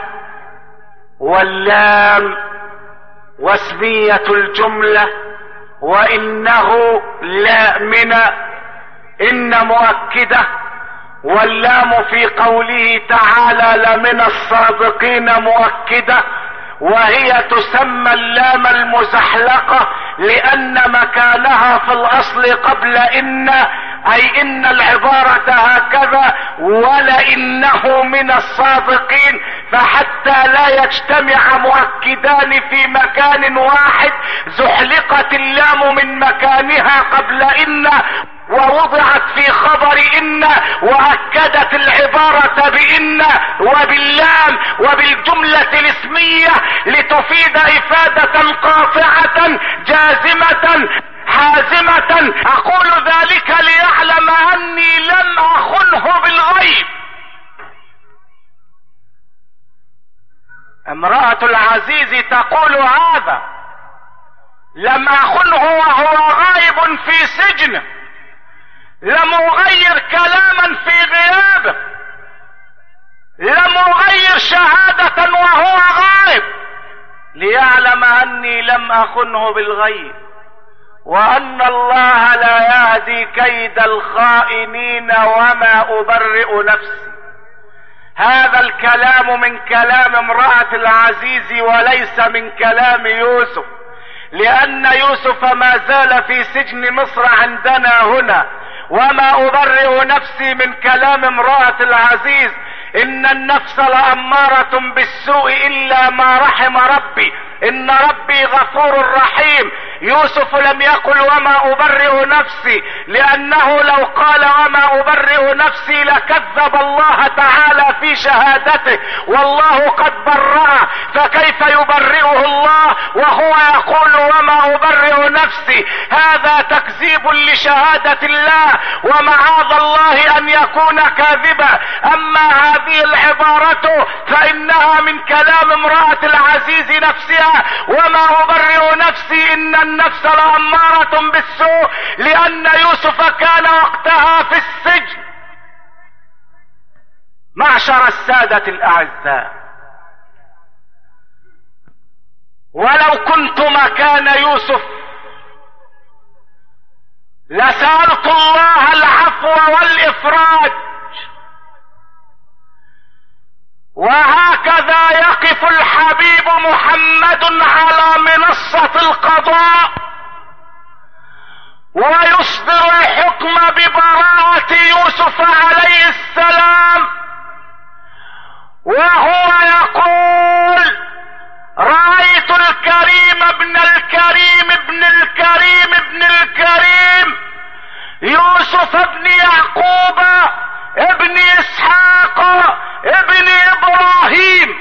واللام واسمية الجملة، وانه لا من، ان مؤكدة، واللام في قوله تعالى لمن الصادقين مؤكدة، وهي تسمى اللام المزحلقة لان مكانها في الاصل قبل ان، اي ان العبارة هكذا ولانه من الصادقين، فحتى لا يجتمع مؤكدان في مكان واحد زحلقت اللام من مكانها قبل ان ووضعت في خبر ان، واكدت العبارة بان وباللام وبالجملة الاسمية لتفيد افادة قاطعة جازمة حازمة. اقول ذلك ليعلم اني لم اخنه بالغيب. امرأة العزيز تقول هذا، لم اخنه وهو غائب في سجنه، لم اغير كلاما في غيابه، لم اغير شهادة وهو غائب، ليعلم اني لم اخنه بالغيب، وان الله لا يهدي كيد الخائنين، وما ابرئ نفسي. هذا الكلام من كلام امرأة العزيز وليس من كلام يوسف، لان يوسف ما زال في سجن مصر عندنا هنا. وما ابرئ نفسي من كلام امرأة العزيز، ان النفس لأمارة بالسوء الا ما رحم ربي، ان ربي غفور رحيم. يوسف لم يقل وما ابرئ نفسي، لانه لو قال وما ابرئ نفسي لكذب الله تعالى في شهادته، والله قد برأه، فكيف يبرئه الله وهو يقول وما ابرئ نفسي؟ هذا تكذيب لشهادة الله، ومعاذ الله ان يكون كاذبا. اما هذه العبارة فانها من كلام امرأة العزيز نفسها، وما ابرئ نفسي ان النفس لأمارة بالسوء، لأن يوسف كان وقتها في السجن. معشر السادة الأعزاء، ولو كنت مكان يوسف لسألت الله العفو والإفراج، وهكذا يقف الحبيب محمد على منصة القضاء ويصدر الحكم ببراءة يوسف عليه السلام، وهو يقول: رأيت الكريم ابن الكريم ابن الكريم ابن الكريم يوسف ابن يعقوب ابن اسحاق ابن ابراهيم.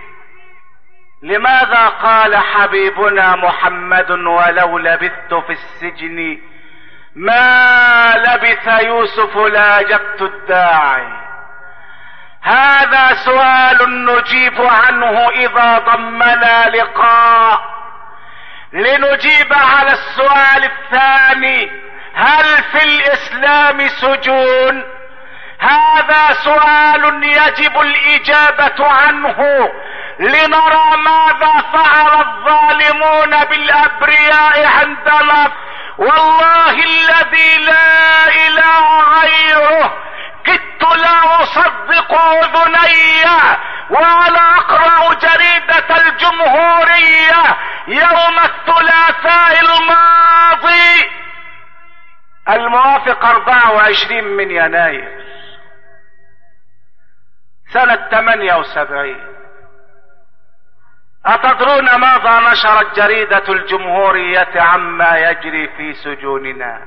لماذا قال حبيبنا محمد: ولو لبثت في السجن ما لبث يوسف لاجبت الداعي؟ هذا سؤال نجيب عنه اذا ضمنا لقاء لنجيب على السؤال الثاني: هل في الاسلام سجون؟ هذا سؤال يجب الاجابة عنه لنرى ماذا فعل الظالمون بالابرياء عندما، والله الذي لا اله غيره كدت لا اصدق اذني وانا اقرأ جريدة الجمهورية يوم الثلاثاء الماضي الموافق أربعة وعشرين من يناير سنة ثمانية وسبعين. أتدرون ماذا نشرت جريدة الجمهورية عما يجري في سجوننا؟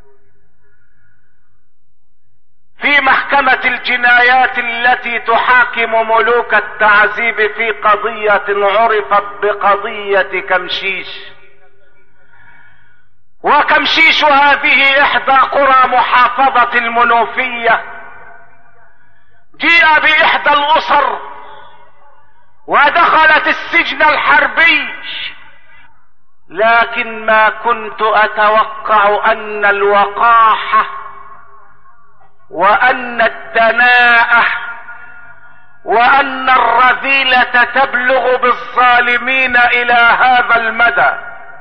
في محكمة الجنايات التي تحاكم ملوك التعذيب في قضية عرفت بقضية كمشيش، وكمشيش هذه احدى قرى محافظة المنوفية. جيء باحدى الاسر ودخلت السجن الحربي، لكن ما كنت اتوقع ان الوقاحة وان الدناءة وان الرذيلة تبلغ بالظالمين الى هذا المدى.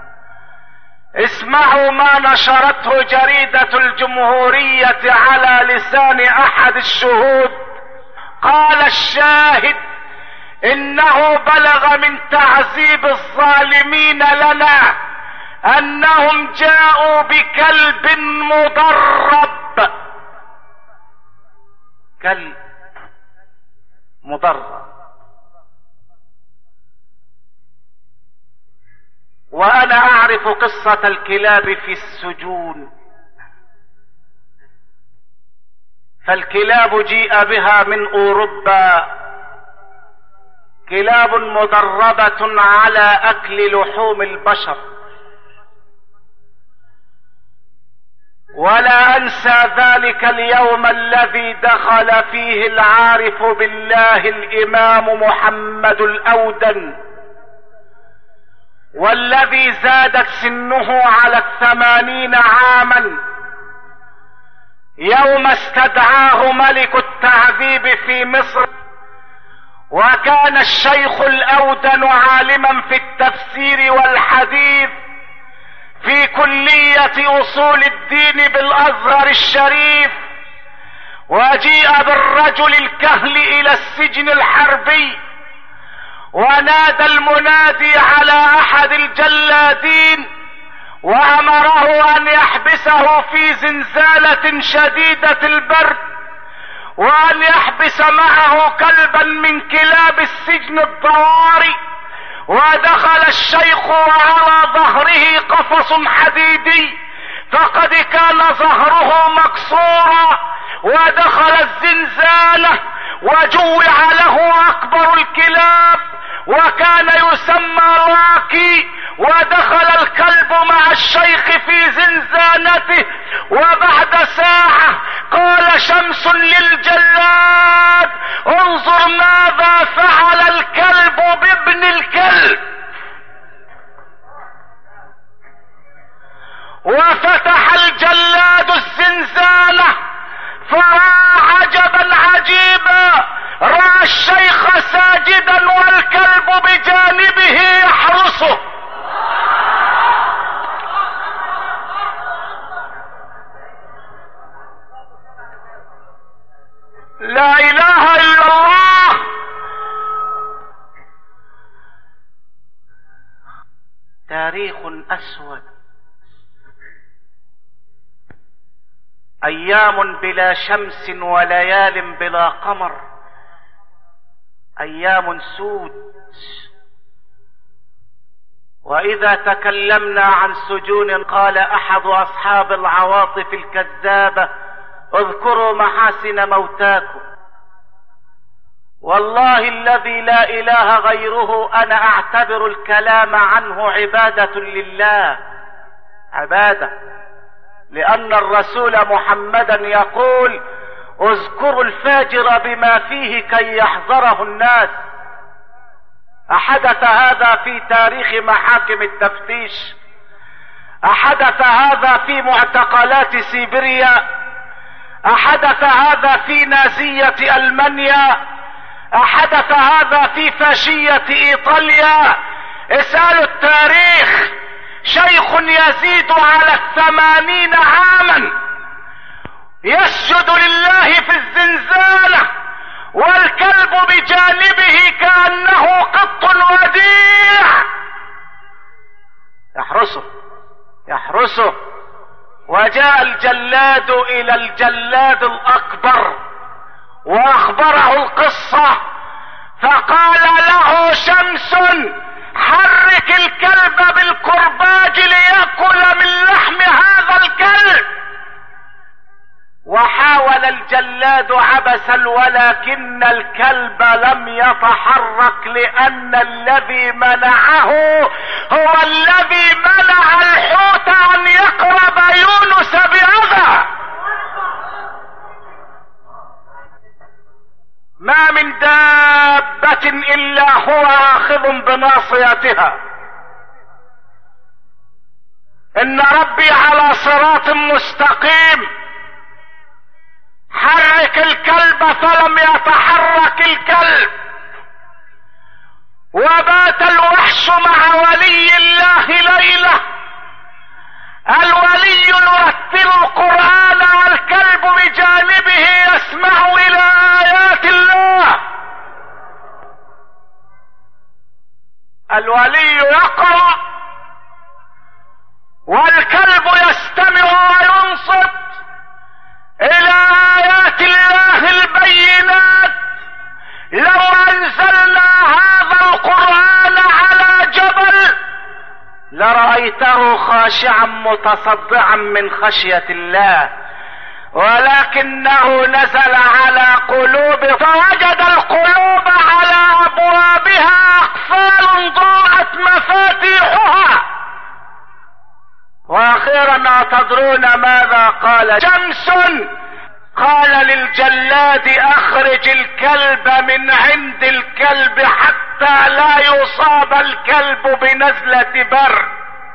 اسمعوا ما نشرته جريدة الجمهورية على لسان احد الشهود. قال الشاهد: انه بلغ من تعذيب الظالمين لنا انهم جاءوا بكلب مدرب. كلب مدرب. وانا اعرف قصة الكلاب في السجون، فالكلاب جيء بها من اوروبا، كلاب مدربة على اكل لحوم البشر. ولا انسى ذلك اليوم الذي دخل فيه العارف بالله الامام محمد الاودن، والذي زادت سنه على الثمانين عاما، يوم استدعاه ملك التعذيب في مصر. وكان الشيخ الاودن عالما في التفسير والحديث في كلية اصول الدين بالازهر الشريف. وجيء بالرجل الكهل الى السجن الحربي، ونادى المنادي على احد الجلادين وامره ان يحبسه في زنزانة شديدة البرد، وان يحبس معه كلبا من كلاب السجن الضواري. ودخل الشيخ وعلى ظهره قفص حديدي، فقد كان ظهره مكسورا، ودخل الزنزانة وجوع له اكبر الكلاب وكان يسمى راكي. ودخل الكلب مع الشيخ في زنزانته، وبعد ساعة قال شمس للجلاد: انظر ماذا فعل الكلب بابن الكلب. الشيخ ساجدا والكلب بجانبه يحرسه. لا اله الا الله. تاريخ اسود، ايام بلا شمس وليال بلا قمر، ايام سود. واذا تكلمنا عن سجون قال احد اصحاب العواطف الكذابة: اذكروا محاسن موتاكم. والله الذي لا اله غيره انا اعتبر الكلام عنه عبادة لله، عبادة، لان الرسول محمدا يقول: اذكروا الفاجر بما فيه كي يحذره الناس. احدث هذا في تاريخ محاكم التفتيش؟ احدث هذا في معتقلات سيبيريا؟ احدث هذا في نازية المانيا؟ احدث هذا في فاشية ايطاليا؟ اسألوا التاريخ. شيخ يزيد على الثمانين عاما يسجد لله في الزنزانة والكلب بجانبه كأنه قط وديع يحرسه يحرسه. وجاء الجلاد الى الجلاد الاكبر واخبره القصة، فقال له: شمس حرك الكلب بالكرباج ليأكل من لحم هذا الكلب. وحاول الجلاد عبثا ولكن الكلب لم يتحرك، لأن الذي منعه هو الذي منع الحوت أن يقرب يونس بأذى. ما من دابة إلا هو آخذ بناصيتها. إن ربي على صراط مستقيم. حرك الكلب فلم يتحرك الكلب. وبات الوحش مع ولي الله ليلة. الولي يرتل القرآن والكلب بجانبه يسمع إلى آيات الله. الولي يقرأ والكلب يستمع وينصت إلى آيات الله البينات. لو أنزلنا هذا القرآن على جبل لرأيته خاشعا متصدعا من خشية الله، ولكنه نزل على قلوب، فوجد القلوب على أبوابها أقفال ضاعت مفاتيحها. وأخيرا أتدرون ماذا قال شمس؟ قال للجلاد: أخرج الكلب من عند الكلب حتى لا يصاب الكلب بنزلة برد.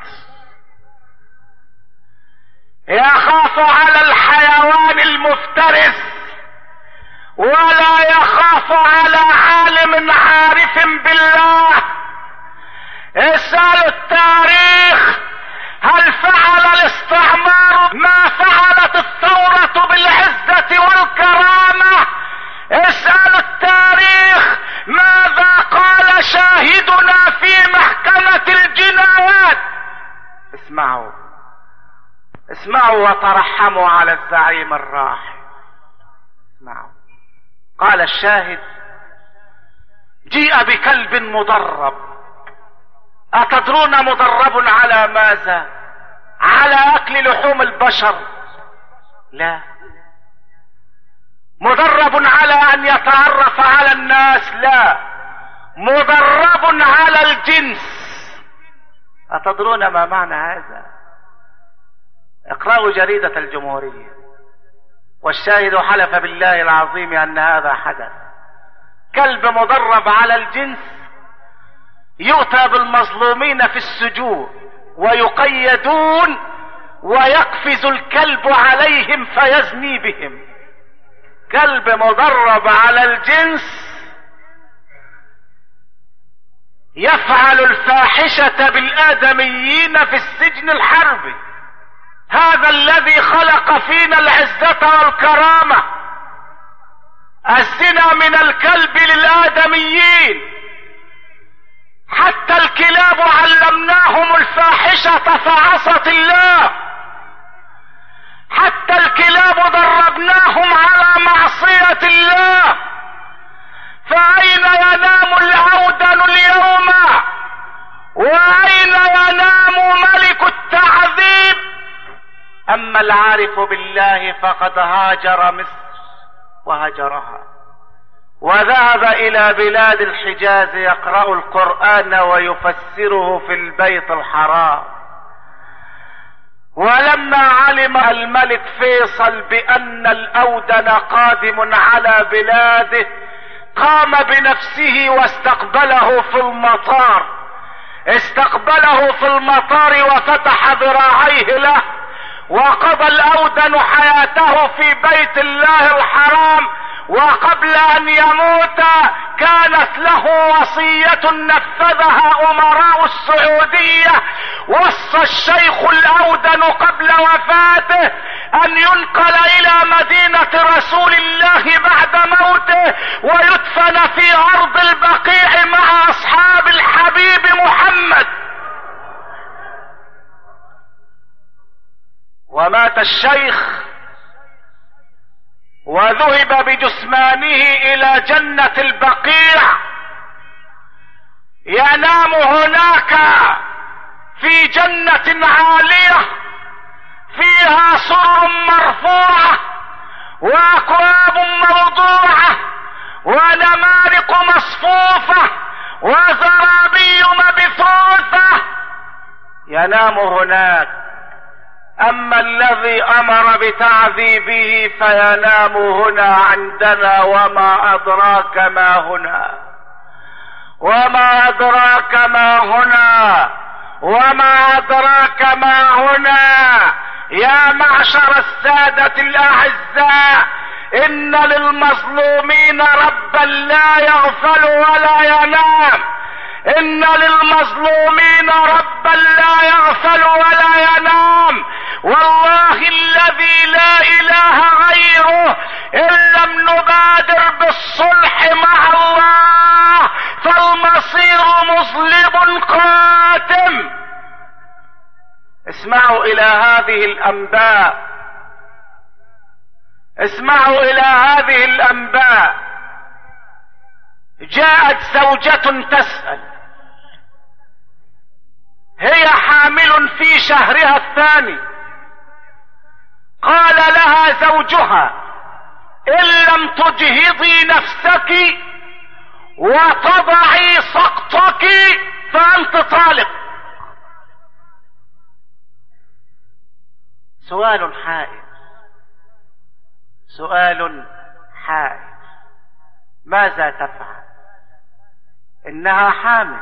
يخاف على الحيوان المفترس ولا يخاف على عالم عارف بالله. اسألوا التاريخ. هل فعل الاستعمار ما فعلت الثورة بالعزة والكرامة؟ اسألوا التاريخ. ماذا قال شاهدنا في محكمة الجنايات؟ اسمعوا اسمعوا وترحموا على الزعيم الراحل. اسمعوا. قال الشاهد: جيء بكلب مدرب. أتدرون مدرب على ماذا؟ على أكل لحوم البشر؟ لا، مدرب على أن يتعرف على الناس؟ لا، مدرب على الجنس. أتدرون ما معنى هذا؟ اقرأوا جريدة الجمهورية. والشاهد حلف بالله العظيم أن هذا حدث. كلب مدرب على الجنس يؤتى بالمظلومين في السجون ويقيدون ويقفز الكلب عليهم فيزني بهم. كلب مدرب على الجنس يفعل الفاحشة بالآدميين في السجن الحربي. هذا الذي خلق فينا العزة والكرامة. الزنا من الكلب للآدميين، حتى الكلاب علمناهم الفاحشة فعصت الله، حتى الكلاب دربناهم على معصية الله. فأين ينام الأودن اليوم؟ وأين ينام ملك التعذيب؟ أما العارف بالله فقد هاجر مصر وهجرها، وذهب إلى بلاد الحجاز يقرأ القرآن ويفسره في البيت الحرام. ولما علم الملك فيصل بأن الأودن قادم على بلاده قام بنفسه واستقبله في المطار، استقبله في المطار وفتح ذراعيه له، وقضى الأودن حياته في بيت الله الحرام. وقبل أن يموت كانت له وصية نفذها أمراء السعودية. وصى الشيخ الأودن قبل وفاته أن ينقل إلى مدينة رسول الله بعد موته ويدفن في أرض البقيع مع أصحاب الحبيب محمد. ومات الشيخ وذهب بجثمانه إلى جنة البقيع، ينام هناك في جنة عالية فيها سرر مرفوعة وأكواب موضوعة ونمارق مصفوفة وزرابي مبثوثة، ينام هناك. أما الذي أمر بتعذيبه فينام هنا عندنا. وما أدراك ما هنا، وما أدراك ما هنا، وما أدراك ما هنا. يا معشر السادة الأعزاء، إن للمظلومين ربا لا يغفل ولا ينام. إن للمظلومين ربا لا يغفل ولا ينام. والله الذي لا إله غيره، إن لم نبادر بالصلح مع الله فالمصير مظلم قاتم. اسمعوا إلى هذه الأنباء، اسمعوا إلى هذه الأنباء. جاءت زوجة تسأل، هي حامل في شهرها الثاني. قال لها زوجها: إن لم تجهضي نفسك وتضعي سقطك فأنت طالق. سؤال حائر، سؤال حائر. ماذا تفعل؟ إنها حامل،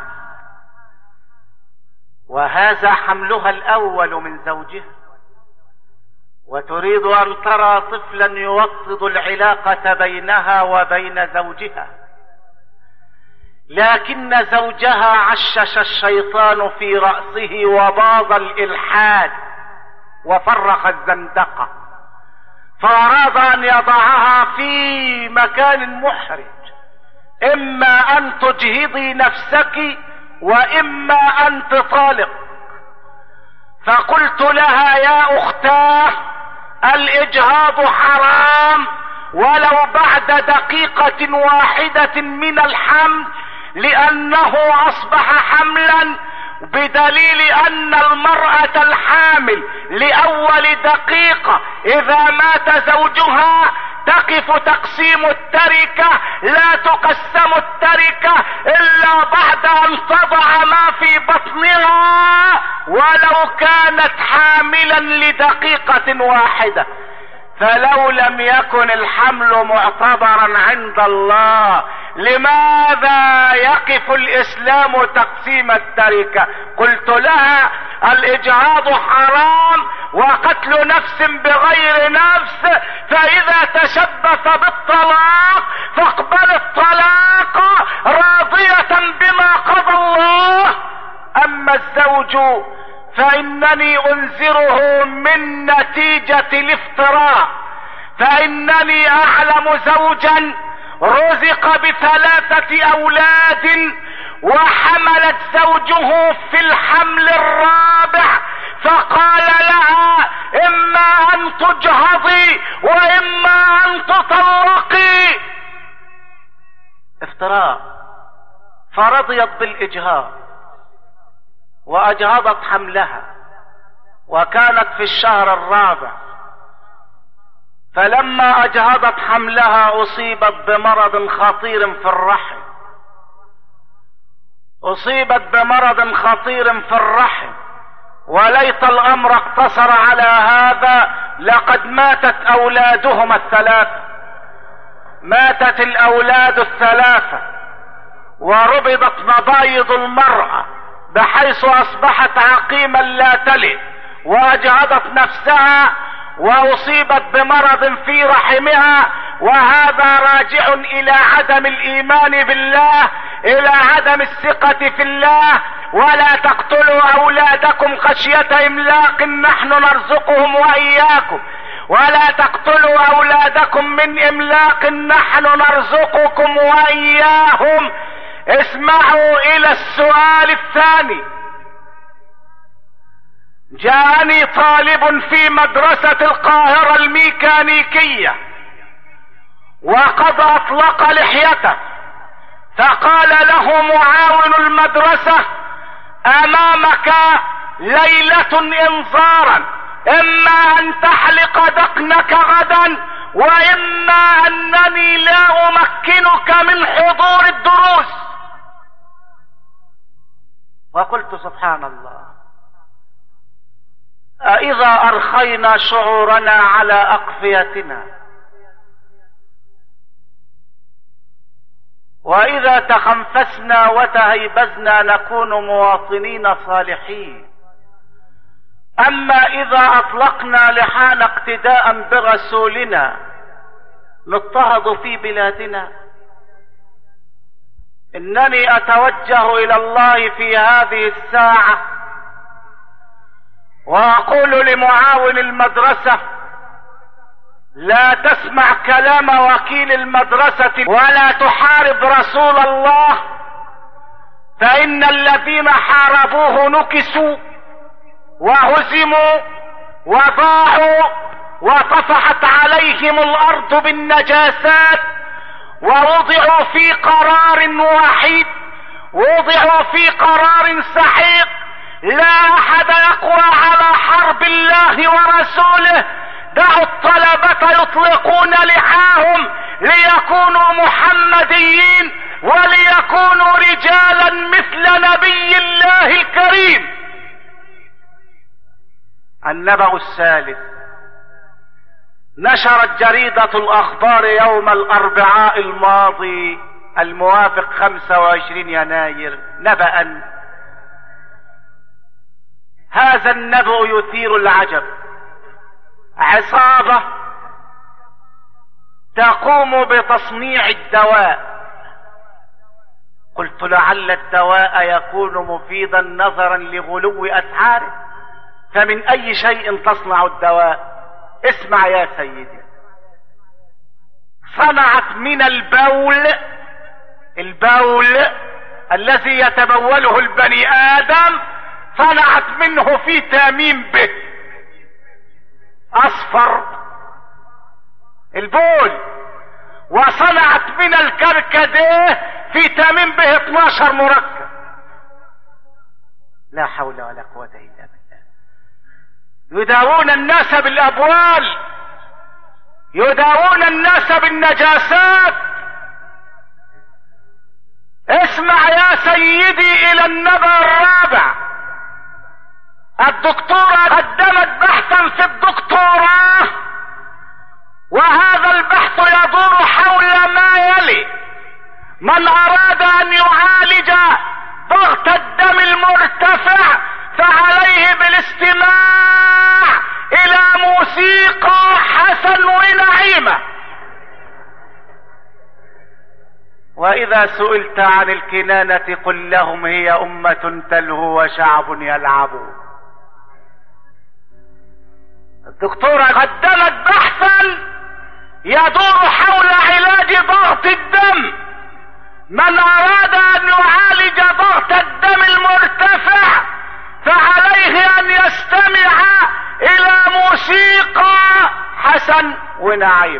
وهذا حملها الأول من زوجها، وتريد أن ترى طفلا يوطد العلاقة بينها وبين زوجها. لكن زوجها عشش الشيطان في رأسه وباض الإلحاد وفرق الزندقة، فأراد أن يضعها في مكان محرج. إما أن تجهضي نفسك وإما أن تطالق. فقلت لها: يا أختاه، الإجهاض حرام ولو بعد دقيقة واحدة من الحمل، لأنه أصبح حملا، بدليل أن المرأة الحامل لأول دقيقة إذا مات زوجها تقف تقسيم التركة، لا تقسم التركة إلا بعد أن تضع ما في بطنها ولو كانت حاملا لدقيقة واحدة. فلو لم يكن الحمل معتبرا عند الله، لماذا يقف الإسلام تقسيم التركة؟ قلت لها: الإجهاض حرام وقتل نفس بغير نفس، فإذا تشبث بالطلاق فاقبل الطلاق راضية بما قضى الله الزوج فإنني أنذره من نتيجة الافتراء، فإنني أعلم زوجا رزق بثلاثة أولاد وحملت زوجه في الحمل الرابع فقال لها إما أن تجهضي وإما أن تطلقي. افتراء. فرضيت بالإجهاض وأجهضت حملها وكانت في الشهر الرابع، فلما أجهضت حملها أصيبت بمرض خطير في الرحم أصيبت بمرض خطير في الرحم وليت الأمر اقتصر على هذا، لقد ماتت أولادهم الثلاثة ماتت الأولاد الثلاثة وربضت مبايض المرأة بحيث أصبحت عقيما لا تلد، وأجهضت نفسها وأصيبت بمرض في رحمها، وهذا راجع إلى عدم الإيمان بالله، إلى عدم الثقة في الله. ولا تقتلوا أولادكم خشية إملاق نحن نرزقهم وإياكم ولا تقتلوا أولادكم من إملاق نحن نرزقكم وإياهم. اسمعوا إلى السؤال الثاني. جاءني طالب في مدرسة القاهرة الميكانيكية وقد أطلق لحيته، فقال له معاون المدرسة أمامك ليلة إنذارا، إما أن تحلق دقنك غدا وإما أنني لا أمكنك من حضور الدروس. وقلت سبحان الله، أإذا أرخينا شعورنا على أقفيتنا وإذا تخنفسنا وتهيبزنا نكون مواطنين صالحين، أما إذا أطلقنا لحانا اقتداء برسولنا نضطهد في بلادنا. إنني أتوجه إلى الله في هذه الساعة وأقول لمعاون المدرسة لا تسمع كلام وكيل المدرسة ولا تحارب رسول الله، فإن الذين حاربوه نكسوا وهزموا وضاعوا وطفحت عليهم الأرض بالنجاسات ووضعوا في قرار وحيد، وضعوا في قرار سحيق، لا أحد يقوى على حرب الله ورسوله. دعوا الطلبة يطلقون لحاهم ليكونوا محمديين وليكونوا رجالا مثل نبي الله الكريم. النبأ الثالث. نشرت جريدة الأخبار يوم الأربعاء الماضي الموافق خمسة وعشرين يناير نبأ، هذا النبأ يثير العجب. عصابة تقوم بتصنيع الدواء. قلت لعل الدواء يكون مفيدا نظرا لغلو أسعاره، فمن أي شيء تصنع الدواء؟ اسمع يا سيدي. صنعت من البول البول الذي يتبوله البني آدم، صنعت منه فيتامين ب أصفر البول، وصنعت من الكركديه فيتامين ب اثناشر مركب. لا حول ولا قوة إلا بالله. يداوون الناس بالأبوال، يداوون الناس بالنجاسات. اسمع يا سيدي إلى النبأ الرابع. الدكتورة قدمت بحثا في الدكتوراه، وهذا البحث يدور حول ما يلي: من أراد أن يعالج ضغط الدم المرتفع فعليه بالاستماع إلى موسيقى حسن ونعيمة. وإذا فإذا سئلت عن الكنانة قل لهم هي أمة تلهو وشعب يلعب. الدكتورة قدمت بحثا يدور حول علاج ضغط الدم. من أراد أن يعالج ضغط الدم المرتفع فعليه أن يستمع إلى موسيقى حسن ونعيم.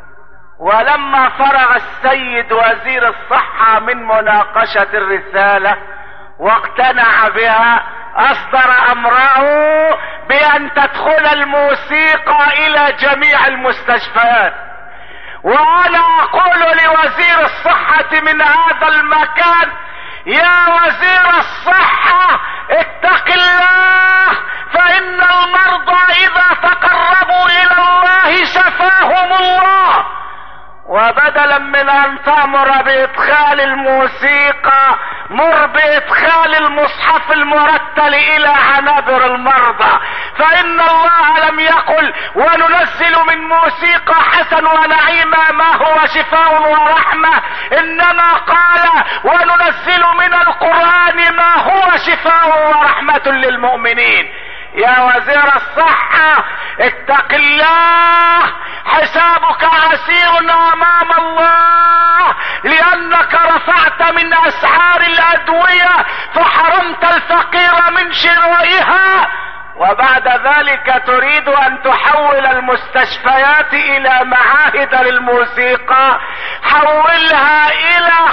ولما فرغ السيد وزير الصحة من مناقشة الرسالة واقتنع بها أصدر أمره بأن تدخل الموسيقى إلى جميع المستشفيات. وأنا أقول لوزير الصحة من هذا المكان: يا وزير الصحة اتق الله، فإن المرضى إذا تقربوا إلى الله شفاهم الله. وبدلا من أن تأمر بإدخال الموسيقى مر بإدخال المصحف المرتل إلى عنابر المرضى، فإن الله لم يقل وننزل من موسيقى حسن ونعيمة ما هو شفاء ورحمة، إنما قال وننزل من القرآن ما هو شفاء ورحمة للمؤمنين. يا وزير الصحة اتق الله، حسابك عسير امام الله، لانك رفعت من اسعار الادوية فحرمت الفقير من شرائها، وبعد ذلك تريد ان تحول المستشفيات الى معاهد للموسيقى. حولها الى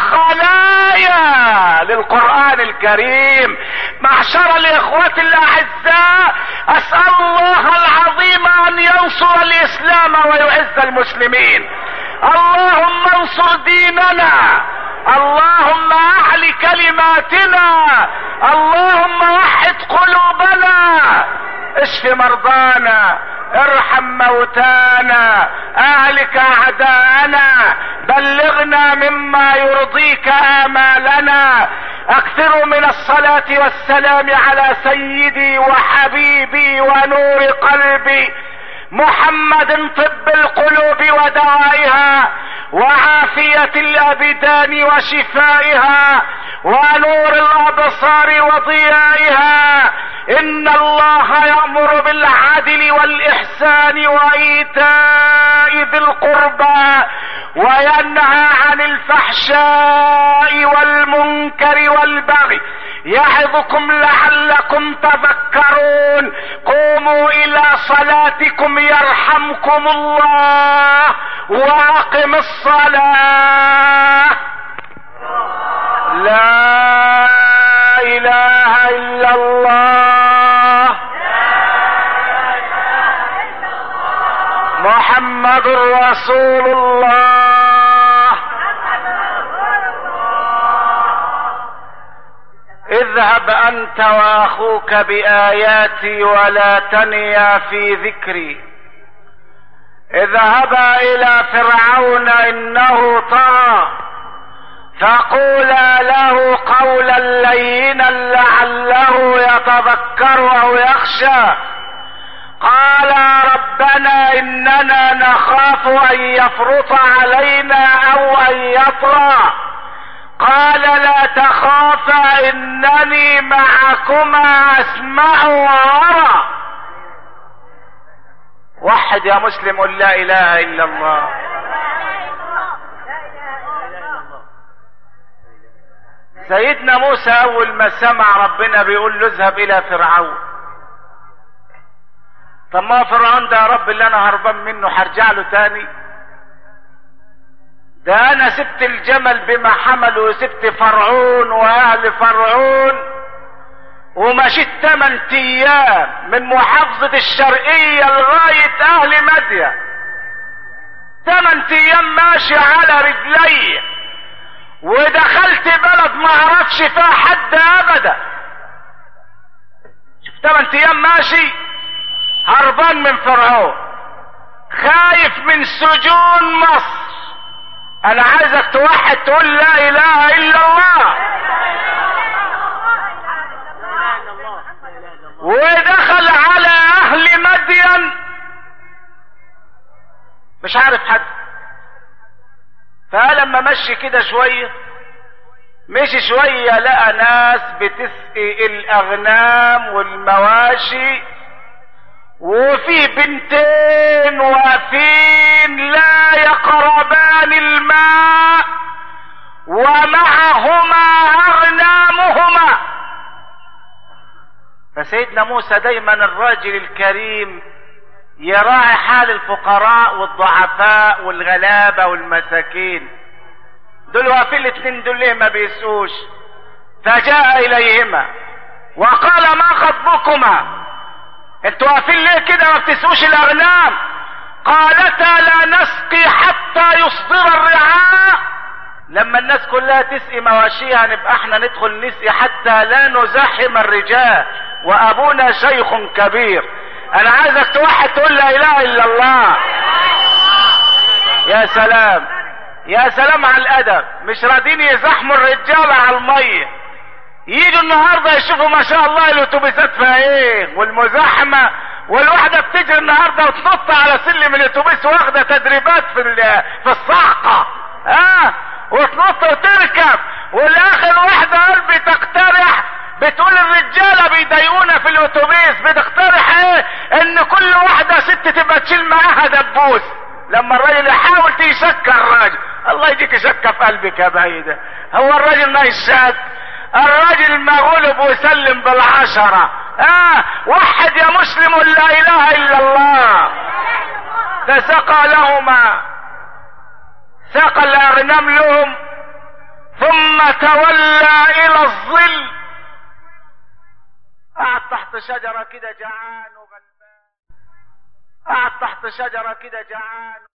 خلايا للقرآن الكريم. معشر الاخوة الاعزاء، اسأل الله العظيم ان ينصر الاسلام ويعز المسلمين. اللهم انصر ديننا، اللهم اعل كلماتنا، اللهم وحد قلوبنا، اشف مرضانا، ارحم موتانا، اهلك اعداءنا، بلغنا مما يرضيك امالنا. اكثروا من الصلاة والسلام على سيدي وحبيبي ونور قلبي محمد، طب القلوب ودوائها وعافية الابدان وشفائها ونور الابصار وضيائها. ان الله يأمر بالعدل والاحسان وايتاء ذي القربى وينهى عن الفحشاء والمنكر والبغي، يعظكم لعلكم تذكرون. قوموا الى صلاتكم يرحمكم الله، واقم الصلاة. لا اله الا الله، محمد رسول الله. اذهب انت واخوك باياتي ولا تنيا في ذكري. اذهبا الى فرعون انه طغى فقولا له قولا لينا لعله يتذكر او يخشى. قالا ربنا اننا نخاف ان يفرط علينا او ان يطغى. قال لا تخافا انني معكما اسمع وارى. وحد يا مسلم قل لا اله الا الله. سيدنا موسى اول ما سمع ربنا بيقول له اذهب الى فرعون. طب ما فرعون ده يا رب اللي انا هربان منه هرجع له تاني؟ ده انا سبت الجمل بما حمل وسبت فرعون واهل فرعون ومشيت تمن ايام من محافظة الشرقية لغاية اهل مدين. تمن ايام ماشي على رجلي ودخلت بلد ما اعرفش فيها حد ابدا. شوف تمن ايام ماشي هربان من فرعون، خايف من سجون مصر. انا عايزك توحد تقول لا اله الا الله. ودخل على اهل مدين مش عارف حد. فلما مشي كده شوية مشي شوية لقى ناس بتسقي الاغنام والمواشي، وفي بنتين واقفين لا يقربان الماء ومعهما اغنامهما. فسيدنا موسى دايما الراجل الكريم يراعي حال الفقراء والضعفاء والغلابة والمساكين. دول واقفين الاتنين دول ليه ما بيسقوش؟ فجاء اليهما وقال ما خطبكما؟ انتوا واقفين ليه كده ما بتسقوش الاغنام؟ قالتا لا نسقي حتى يصدر الرعاء. لما الناس كلها تسقي مواشيها نبقى احنا ندخل نسقي حتى لا نزاحم الرجال، وابونا شيخ كبير. انا عايزك توحد تقول لا اله الا الله. يا سلام يا سلام على الادب، مش راضين يزاحموا الرجاله على الميه. يجوا النهارده يشوفوا ما شاء الله الاتوبيسات فيها ايه والمزاحمه، والواحده بتجري النهارده وتنط على سلم الاتوبيس واخده تدريبات في في الصعقه، ها آه وتنط وتركب. والاخر واحده قلبي تقترح بتقول الرجاله بيضايقونا في الاتوبيس، بتقترح ايه؟ ان كل واحده ست تبقى تشيل معاها دبوس. لما الراجل يحاول تيشك الراجل، الله يجيك شكه في قلبك يا بعيده. هو الراجل ما يشك، الراجل ما غلب ويسلم بالعشره. اه وحد يا مسلم لا اله الا الله. فسقى لهما، سقى الاغنام لهم، ثم تولى الى الظل. قعد تحت شجره كده جعان وغلبان، قعد تحت شجره كده جعان